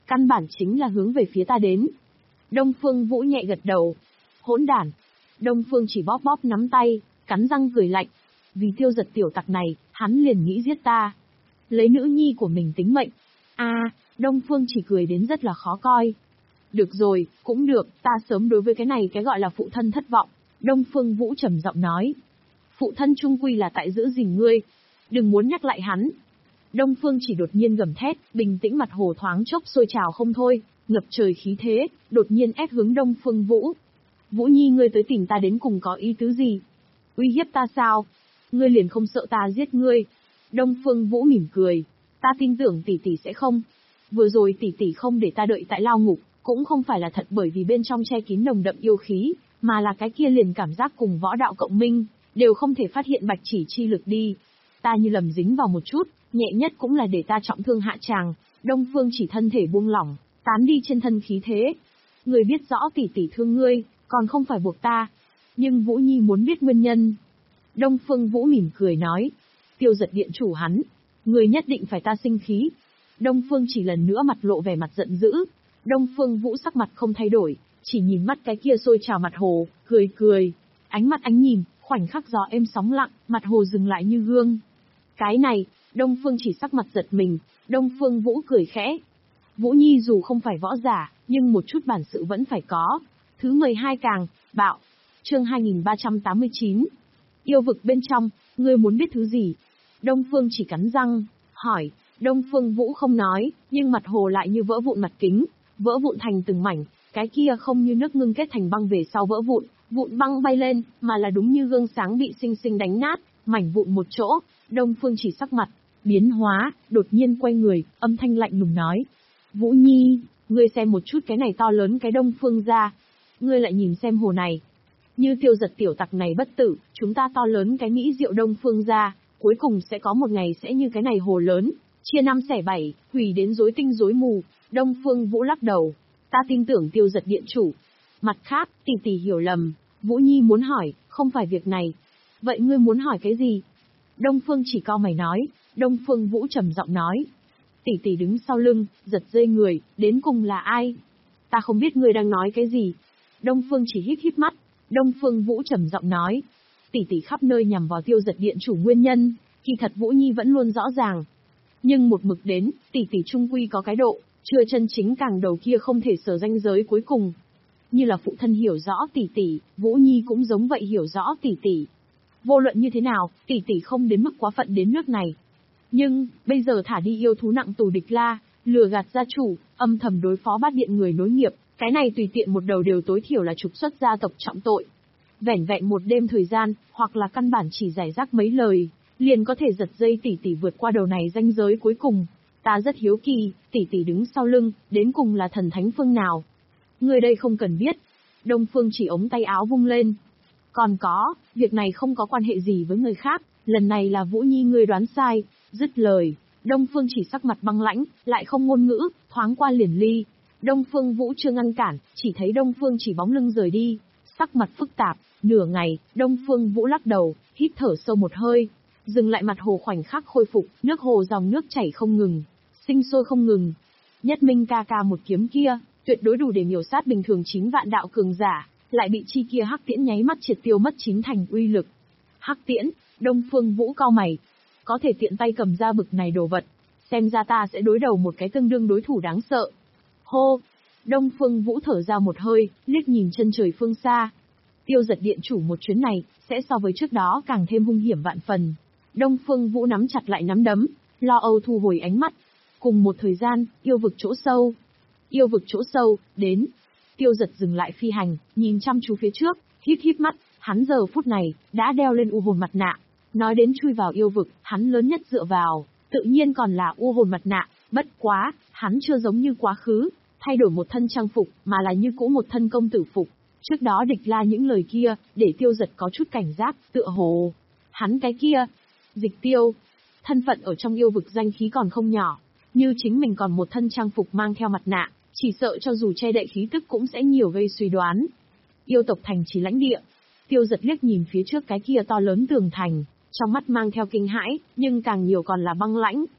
Căn bản chính là hướng về phía ta đến. Đông Phương Vũ nhẹ gật đầu. Hỗn đản. Đông Phương chỉ bóp bóp nắm tay, cắn răng cười lạnh. Vì Tiêu Giật tiểu tặc này, hắn liền nghĩ giết ta. Lấy nữ nhi của mình tính mệnh. A, à, Đông Phương chỉ cười đến rất là khó coi. Được rồi, cũng được, ta sớm đối với cái này cái gọi là phụ thân thất vọng. Đông Phương Vũ trầm giọng nói. Phụ thân trung quy là tại giữ gìn ngươi. Đừng muốn nhắc lại hắn. Đông Phương chỉ đột nhiên gầm thét, bình tĩnh mặt hồ thoáng chốc sôi trào không thôi, ngập trời khí thế, đột nhiên ép hướng Đông Phương Vũ. Vũ Nhi ngươi tới tìm ta đến cùng có ý tứ gì? Uy hiếp ta sao? Ngươi liền không sợ ta giết ngươi? Đông Phương Vũ mỉm cười. Ta tin tưởng tỷ tỷ sẽ không. Vừa rồi tỷ tỷ không để ta đợi tại lao ngục, cũng không phải là thật bởi vì bên trong che kín nồng đậm yêu khí, mà là cái kia liền cảm giác cùng võ đạo cộng minh, đều không thể phát hiện bạch chỉ chi lực đi. Ta như lầm dính vào một chút, nhẹ nhất cũng là để ta trọng thương hạ tràng. Đông Phương chỉ thân thể buông lỏng, tán đi trên thân khí thế. Người biết rõ tỷ tỷ thương ngươi, còn không phải buộc ta. Nhưng Vũ Nhi muốn biết nguyên nhân. Đông Phương Vũ mỉm cười nói. Tiêu Giật điện chủ hắn. Người nhất định phải ta sinh khí. Đông Phương chỉ lần nữa mặt lộ vẻ mặt giận dữ. Đông Phương Vũ sắc mặt không thay đổi, chỉ nhìn mắt cái kia sôi trào mặt hồ, cười cười. Ánh mắt ánh nhìn, khoảnh khắc gió êm sóng lặng, mặt hồ dừng lại như gương. Cái này, Đông Phương chỉ sắc mặt giật mình, Đông Phương Vũ cười khẽ. Vũ Nhi dù không phải võ giả, nhưng một chút bản sự vẫn phải có. Thứ mười hai càng, bạo. Chương hai nghìn ba trăm tám mươi chín. Yêu vực bên trong, ngươi muốn biết thứ gì? Đông Phương chỉ cắn răng, hỏi. Đông Phương Vũ không nói, nhưng mặt hồ lại như vỡ vụn mặt kính, vỡ vụn thành từng mảnh, cái kia không như nước ngưng kết thành băng về sau vỡ vụn, vụn băng bay lên, mà là đúng như gương sáng bị sinh sinh đánh nát, mảnh vụn một chỗ. Đông Phương chỉ sắc mặt biến hóa, đột nhiên quay người, âm thanh lạnh lùng nói. Vũ Nhi, ngươi xem một chút cái này to lớn cái Đông Phương ra. Ngươi lại nhìn xem hồ này. Như Tiêu Giật tiểu tặc này bất tử, chúng ta to lớn cái mỹ diệu Đông Phương ra, cuối cùng sẽ có một ngày sẽ như cái này hồ lớn, chia năm xẻ bảy, hủy đến rối tinh rối mù. Đông Phương Vũ lắc đầu. Ta tin tưởng Tiêu Giật điện chủ. Mặt khác, tỷ tỷ hiểu lầm, Vũ Nhi muốn hỏi, không phải việc này. Vậy ngươi muốn hỏi cái gì? Đông Phương chỉ cau mày nói. Đông Phương Vũ trầm giọng nói. Tỷ tỷ đứng sau lưng, giật dây người, đến cùng là ai? Ta không biết ngươi đang nói cái gì. Đông Phương chỉ híp híp mắt. Đông Phương Vũ trầm giọng nói. Tỷ tỷ khắp nơi nhằm vào Tiêu Giật điện chủ nguyên nhân, kỳ thật Vũ Nhi vẫn luôn rõ ràng. Nhưng một mực đến, tỷ tỷ trung quy có cái độ, chưa chân chính càng đầu kia không thể sở ranh giới cuối cùng. Như là phụ thân hiểu rõ tỷ tỷ, Vũ Nhi cũng giống vậy hiểu rõ tỷ tỷ. Vô luận như thế nào, tỷ tỷ không đến mức quá phận đến nước này. Nhưng, bây giờ thả đi yêu thú nặng tù địch la, lừa gạt gia chủ, âm thầm đối phó bát điện người nối nghiệp, cái này tùy tiện một đầu đều tối thiểu là trục xuất gia tộc trọng tội. Vẻn vẹn một đêm thời gian, hoặc là căn bản chỉ giải rác mấy lời, liền có thể giật dây tỷ tỷ vượt qua đầu này ranh giới cuối cùng. Ta rất hiếu kỳ, tỷ tỷ đứng sau lưng, đến cùng là thần thánh phương nào? Người đây không cần biết. Đông Phương chỉ ống tay áo vung lên. Còn có, việc này không có quan hệ gì với người khác, lần này là Vũ Nhi ngươi đoán sai. Dứt lời, Đông Phương chỉ sắc mặt băng lãnh, lại không ngôn ngữ, thoáng qua liền ly. Đông Phương Vũ chưa ngăn cản, chỉ thấy Đông Phương chỉ bóng lưng rời đi, sắc mặt phức tạp. Nửa ngày, Đông Phương Vũ lắc đầu, hít thở sâu một hơi, dừng lại mặt hồ khoảnh khắc khôi phục, nước hồ dòng nước chảy không ngừng, sinh sôi không ngừng. Nhất Minh ca ca một kiếm kia, tuyệt đối đủ để miểu sát bình thường chín vạn đạo cường giả, lại bị chi kia hắc tiễn nháy mắt triệt tiêu mất chín thành uy lực. Hắc tiễn, Đông Phương Vũ cau mày, có thể tiện tay cầm ra bực này đồ vật, xem ra ta sẽ đối đầu một cái tương đương đối thủ đáng sợ. Hô, Đông Phương Vũ thở ra một hơi, liếc nhìn chân trời phương xa. Tiêu Giật điện chủ một chuyến này, sẽ so với trước đó càng thêm hung hiểm vạn phần. Đông Phương Vũ nắm chặt lại nắm đấm, lo âu thu hồi ánh mắt. Cùng một thời gian, yêu vực chỗ sâu. Yêu vực chỗ sâu, đến. Tiêu Giật dừng lại phi hành, nhìn chăm chú phía trước, híp híp mắt, hắn giờ phút này, đã đeo lên u hồn mặt nạ. Nói đến chui vào yêu vực, hắn lớn nhất dựa vào, tự nhiên còn là u hồn mặt nạ, bất quá, hắn chưa giống như quá khứ, thay đổi một thân trang phục, mà là như cũ một thân công tử phục. Trước đó địch la những lời kia, để Tiêu Giật có chút cảnh giác, tựa hồ. Hắn cái kia, Dịch Tiêu, thân phận ở trong yêu vực danh khí còn không nhỏ, như chính mình còn một thân trang phục mang theo mặt nạ, chỉ sợ cho dù che đậy khí tức cũng sẽ nhiều gây suy đoán. Yêu tộc thành trì lãnh địa, Tiêu Giật liếc nhìn phía trước cái kia to lớn tường thành, trong mắt mang theo kinh hãi, nhưng càng nhiều còn là băng lãnh.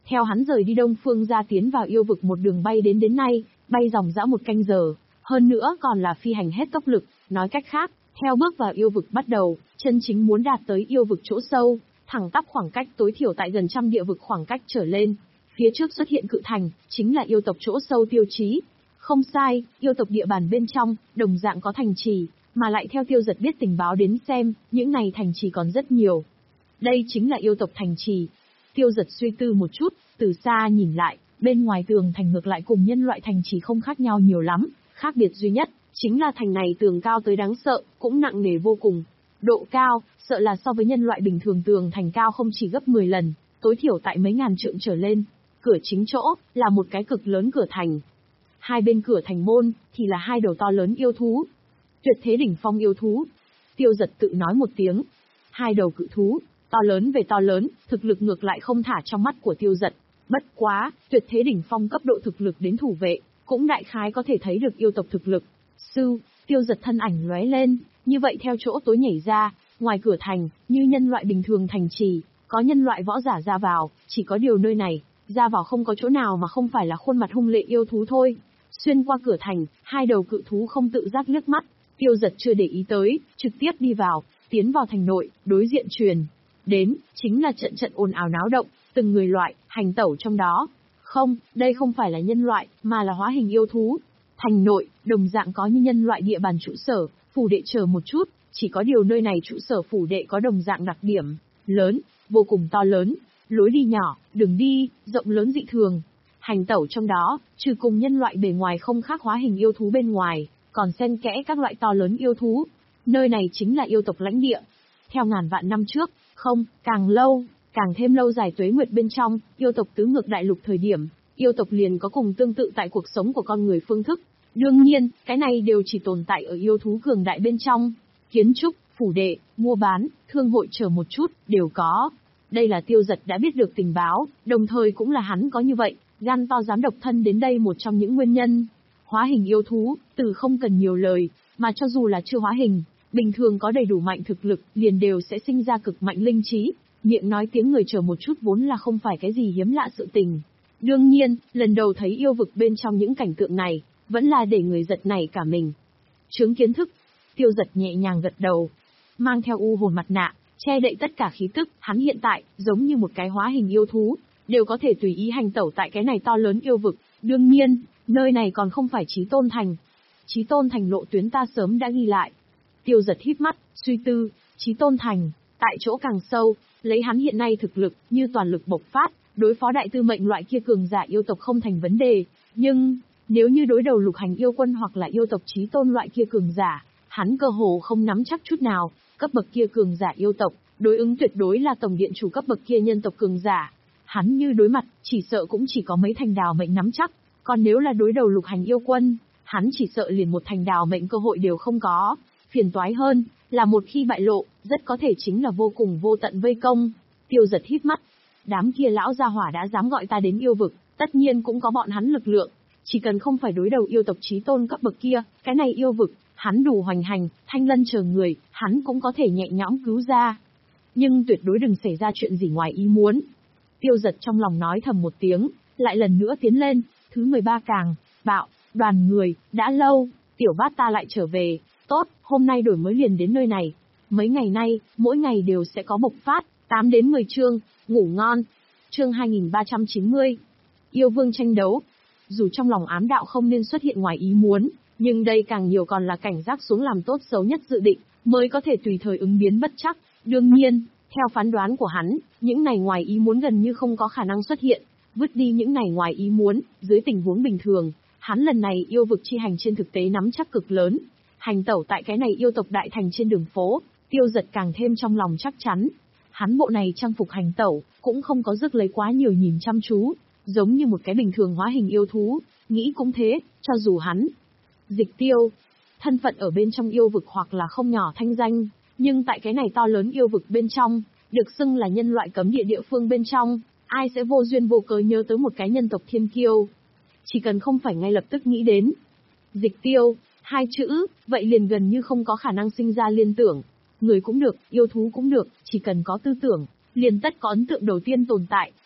Theo hắn rời đi Đông Phương ra tiến vào yêu vực một đường bay đến đến nay, bay dòng dã một canh giờ, hơn nữa còn là phi hành hết tốc lực, nói cách khác, theo bước vào yêu vực bắt đầu, chân chính muốn đạt tới yêu vực chỗ sâu, thẳng tắp khoảng cách tối thiểu tại gần trăm địa vực khoảng cách trở lên. Phía trước xuất hiện cự thành, chính là yêu tộc chỗ sâu tiêu chí. Không sai, yêu tộc địa bàn bên trong, đồng dạng có thành trì, mà lại theo Tiêu Dật biết tình báo đến xem, những này thành trì còn rất nhiều. Đây chính là yêu tộc thành trì. Tiêu Dật suy tư một chút, từ xa nhìn lại, bên ngoài tường thành ngược lại cùng nhân loại thành trì không khác nhau nhiều lắm, khác biệt duy nhất, chính là thành này tường cao tới đáng sợ, cũng nặng nề vô cùng. Độ cao, sợ là so với nhân loại bình thường tường thành cao không chỉ gấp mười lần, tối thiểu tại mấy ngàn trượng trở lên. Cửa chính chỗ, là một cái cực lớn cửa thành. Hai bên cửa thành môn, thì là hai đầu to lớn yêu thú. Tuyệt thế đỉnh phong yêu thú. Tiêu Dật tự nói một tiếng. Hai đầu cự thú, to lớn về to lớn, thực lực ngược lại không thả trong mắt của Tiêu Dật. Bất quá, tuyệt thế đỉnh phong cấp độ thực lực đến thủ vệ, cũng đại khái có thể thấy được yêu tộc thực lực. Sư, Tiêu Dật thân ảnh lóe lên, như vậy theo chỗ tối nhảy ra, ngoài cửa thành, như nhân loại bình thường thành trì, có nhân loại võ giả ra vào, chỉ có điều nơi này, ra vào không có chỗ nào mà không phải là khuôn mặt hung lệ yêu thú thôi. Xuyên qua cửa thành, hai đầu cự thú không tự giác liếc mắt, Tiêu Dật chưa để ý tới, trực tiếp đi vào, tiến vào thành nội, đối diện truyền. Đến, chính là trận trận ồn ào náo động, từng người loại, hành tẩu trong đó. Không, đây không phải là nhân loại, mà là hóa hình yêu thú. Thành nội, đồng dạng có như nhân loại địa bàn trụ sở, phủ đệ chờ một chút, chỉ có điều nơi này trụ sở phủ đệ có đồng dạng đặc điểm, lớn, vô cùng to lớn, lối đi nhỏ, đường đi, rộng lớn dị thường. Hành tẩu trong đó, trừ cùng nhân loại bề ngoài không khác hóa hình yêu thú bên ngoài, còn xen kẽ các loại to lớn yêu thú. Nơi này chính là yêu tộc lãnh địa. Theo ngàn vạn năm trước, không, càng lâu, càng thêm lâu dài tuế nguyệt bên trong, yêu tộc tứ ngược đại lục thời điểm, yêu tộc liền có cùng tương tự tại cuộc sống của con người phương thức. Đương nhiên, cái này đều chỉ tồn tại ở yêu thú cường đại bên trong. Kiến trúc, phủ đệ, mua bán, thương hội chờ một chút, đều có. Đây là Tiêu Dật đã biết được tình báo, đồng thời cũng là hắn có như vậy, gan to dám độc thân đến đây một trong những nguyên nhân. Hóa hình yêu thú, từ không cần nhiều lời, mà cho dù là chưa hóa hình, bình thường có đầy đủ mạnh thực lực, liền đều sẽ sinh ra cực mạnh linh trí. Miệng nói tiếng người chờ một chút vốn là không phải cái gì hiếm lạ sự tình. Đương nhiên, lần đầu thấy yêu vực bên trong những cảnh tượng này, vẫn là để người giật nảy cả mình. Chứng kiến thức, Tiêu Dật nhẹ nhàng gật đầu, mang theo u hồn mặt nạ, che đậy tất cả khí tức, hắn hiện tại, giống như một cái hóa hình yêu thú, đều có thể tùy ý hành tẩu tại cái này to lớn yêu vực. Đương nhiên, nơi này còn không phải Chí Tôn Thành. Chí Tôn Thành lộ tuyến ta sớm đã ghi lại. Tiêu Dật híp mắt, suy tư, Chí Tôn Thành, tại chỗ càng sâu, lấy hắn hiện nay thực lực, như toàn lực bộc phát, đối phó đại tư mệnh loại kia cường giả yêu tộc không thành vấn đề. Nhưng, nếu như đối đầu lục hành yêu quân hoặc là yêu tộc Chí Tôn loại kia cường giả, hắn cơ hồ không nắm chắc chút nào. Cấp bậc kia cường giả yêu tộc, đối ứng tuyệt đối là tổng điện chủ cấp bậc kia nhân tộc cường giả. Hắn như đối mặt, chỉ sợ cũng chỉ có mấy thành đào mệnh nắm chắc. Còn nếu là đối đầu lục hành yêu quân, hắn chỉ sợ liền một thành đào mệnh cơ hội đều không có. Phiền toái hơn, là một khi bại lộ, rất có thể chính là vô cùng vô tận vây công. Tiêu Dật híp mắt. Đám kia lão gia hỏa đã dám gọi ta đến yêu vực, tất nhiên cũng có bọn hắn lực lượng. Chỉ cần không phải đối đầu yêu tộc Chí Tôn cấp bậc kia, cái này yêu vực, hắn đủ hoành hành, Thanh Lân chờ người, hắn cũng có thể nhẹ nhõm cứu ra. Nhưng tuyệt đối đừng xảy ra chuyện gì ngoài ý muốn. Tiêu Dật trong lòng nói thầm một tiếng, lại lần nữa tiến lên, thứ mười ba càng, bạo, đoàn người, đã lâu, tiểu bát ta lại trở về, tốt, hôm nay đổi mới liền đến nơi này. Mấy ngày nay, mỗi ngày đều sẽ có bộc phát, tám đến mười chương, ngủ ngon. Chương hai nghìn ba trăm chín mươi. Yêu vương tranh đấu. Dù trong lòng ám đạo không nên xuất hiện ngoài ý muốn, nhưng đây càng nhiều còn là cảnh giác xuống làm tốt xấu nhất dự định, mới có thể tùy thời ứng biến bất chắc. Đương nhiên, theo phán đoán của hắn, những này ngoài ý muốn gần như không có khả năng xuất hiện. Vứt đi những này ngoài ý muốn, dưới tình huống bình thường, hắn lần này yêu vực chi hành trên thực tế nắm chắc cực lớn. Hành tẩu tại cái này yêu tộc đại thành trên đường phố, Tiêu Dật càng thêm trong lòng chắc chắn. Hắn bộ này trang phục hành tẩu, cũng không có rước lấy quá nhiều nhìn chăm chú, giống như một cái bình thường hóa hình yêu thú, nghĩ cũng thế, cho dù hắn. Dịch Tiêu, thân phận ở bên trong yêu vực hoặc là không nhỏ thanh danh, nhưng tại cái này to lớn yêu vực bên trong, được xưng là nhân loại cấm địa địa phương bên trong, ai sẽ vô duyên vô cớ nhớ tới một cái nhân tộc thiên kiêu. Chỉ cần không phải ngay lập tức nghĩ đến Dịch Tiêu, hai chữ, vậy liền gần như không có khả năng sinh ra liên tưởng. Người cũng được, yêu thú cũng được, chỉ cần có tư tưởng, liền tất có ấn tượng đầu tiên tồn tại.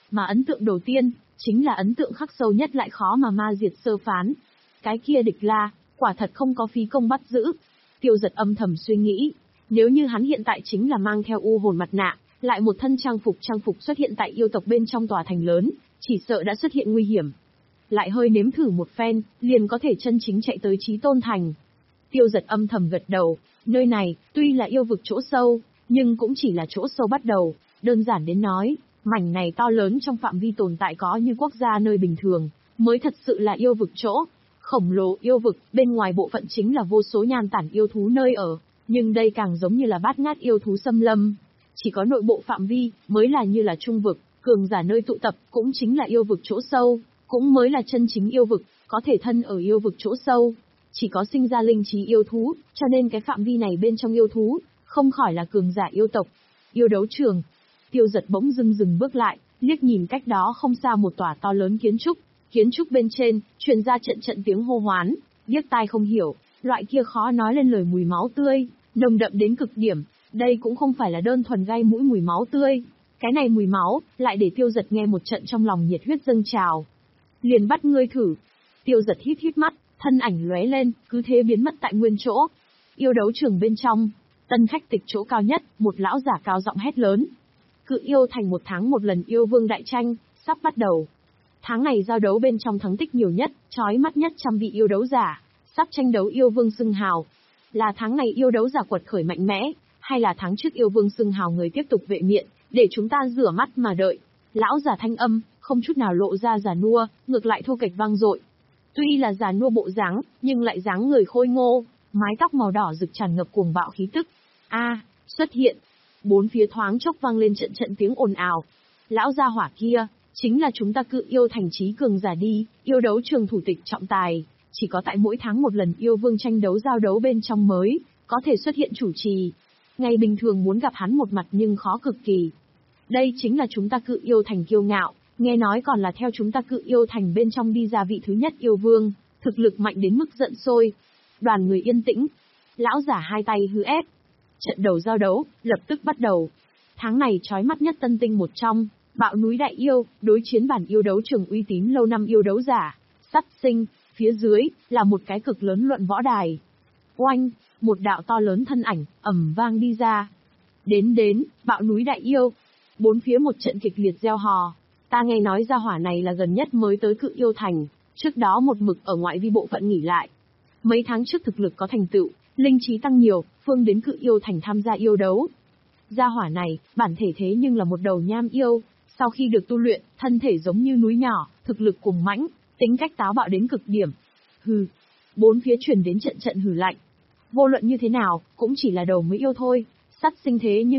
Mà ấn tượng đầu tiên, chính là ấn tượng khắc sâu nhất lại khó mà ma diệt sơ phán. Cái kia địch la, quả thật không có phí công bắt giữ. Tiêu Giật âm thầm suy nghĩ, nếu như hắn hiện tại chính là mang theo u hồn mặt nạ, lại một thân trang phục trang phục xuất hiện tại yêu tộc bên trong tòa thành lớn, chỉ sợ đã xuất hiện nguy hiểm. Lại hơi nếm thử một phen, liền có thể chân chính chạy tới Chí Tôn Thành. Tiêu Giật âm thầm gật đầu, nơi này, tuy là yêu vực chỗ sâu, nhưng cũng chỉ là chỗ sâu bắt đầu, đơn giản đến nói, mảnh này to lớn trong phạm vi tồn tại có như quốc gia nơi bình thường, mới thật sự là yêu vực chỗ. Khổng lồ yêu vực, bên ngoài bộ phận chính là vô số nhan tản yêu thú nơi ở, nhưng đây càng giống như là bát ngát yêu thú xâm lâm. Chỉ có nội bộ phạm vi, mới là như là trung vực, cường giả nơi tụ tập, cũng chính là yêu vực chỗ sâu, cũng mới là chân chính yêu vực, có thể thân ở yêu vực chỗ sâu. Chỉ có sinh ra linh trí yêu thú, cho nên cái phạm vi này bên trong yêu thú, không khỏi là cường giả yêu tộc. Yêu đấu trường. Tiêu Giật bỗng dưng dừng bước lại, liếc nhìn cách đó không xa một tòa to lớn kiến trúc. Kiến trúc bên trên, truyền ra trận trận tiếng hô hoán, điếc tai không hiểu, loại kia khó nói lên lời mùi máu tươi, nồng đậm đến cực điểm. Đây cũng không phải là đơn thuần gai mũi mùi máu tươi. Cái này mùi máu, lại để Tiêu Giật nghe một trận trong lòng nhiệt huyết dâng trào. Liền bắt ngươi thử. Tiêu Giật hít hít mắt, thân ảnh lóe lên, cứ thế biến mất tại nguyên chỗ. Yêu đấu trường bên trong, tân khách tịch chỗ cao nhất, một lão giả cao giọng hét lớn. Cự yêu thành một tháng một lần yêu vương đại tranh, sắp bắt đầu. Tháng này giao đấu bên trong thắng tích nhiều nhất, chói mắt nhất trăm vị yêu đấu giả, sắp tranh đấu yêu vương xưng hào. Là tháng này yêu đấu giả quật khởi mạnh mẽ, hay là tháng trước yêu vương xưng hào người tiếp tục vệ miện, để chúng ta rửa mắt mà đợi. Lão giả thanh âm, không chút nào lộ ra già nua, ngược lại thô kệch vang dội. Tuy là già nua bộ dáng, nhưng lại dáng người khôi ngô, mái tóc màu đỏ rực tràn ngập cuồng bạo khí tức. A, xuất hiện. Bốn phía thoáng chốc vang lên trận trận tiếng ồn ào. Lão gia hỏa kia, chính là chúng ta Cự yêu thành trí cường giả đi, yêu đấu trường thủ tịch trọng tài, chỉ có tại mỗi tháng một lần yêu vương tranh đấu giao đấu bên trong mới, có thể xuất hiện chủ trì. Ngày bình thường muốn gặp hắn một mặt nhưng khó cực kỳ. Đây chính là chúng ta Cự yêu thành kiêu ngạo, nghe nói còn là theo chúng ta Cự yêu thành bên trong đi ra vị thứ nhất yêu vương, thực lực mạnh đến mức giận sôi. Đoàn người yên tĩnh, lão giả hai tay hư ép. Trận đầu giao đấu, lập tức bắt đầu. Tháng này chói mắt nhất tân tinh một trong, Bạo núi đại yêu, đối chiến bản yêu đấu trường uy tín lâu năm yêu đấu giả, Sắt Sinh, phía dưới, là một cái cực lớn luận võ đài. Oanh, một đạo to lớn thân ảnh, ầm vang đi ra. Đến đến, Bạo núi đại yêu. Bốn phía một trận kịch liệt reo hò. Ta nghe nói gia hỏa này là gần nhất mới tới Cự yêu thành, trước đó một mực ở ngoại vi bộ phận nghỉ lại. Mấy tháng trước thực lực có thành tựu, linh trí tăng nhiều, phương đến Cự yêu thành tham gia yêu đấu. Gia hỏa này, bản thể thế nhưng là một đầu nham yêu, sau khi được tu luyện, thân thể giống như núi nhỏ, thực lực cùng mãnh, tính cách táo bạo đến cực điểm. Hừ, bốn phía truyền đến trận trận hừ lạnh. Vô luận như thế nào, cũng chỉ là đầu mới yêu thôi, Sắt Sinh thế nhưng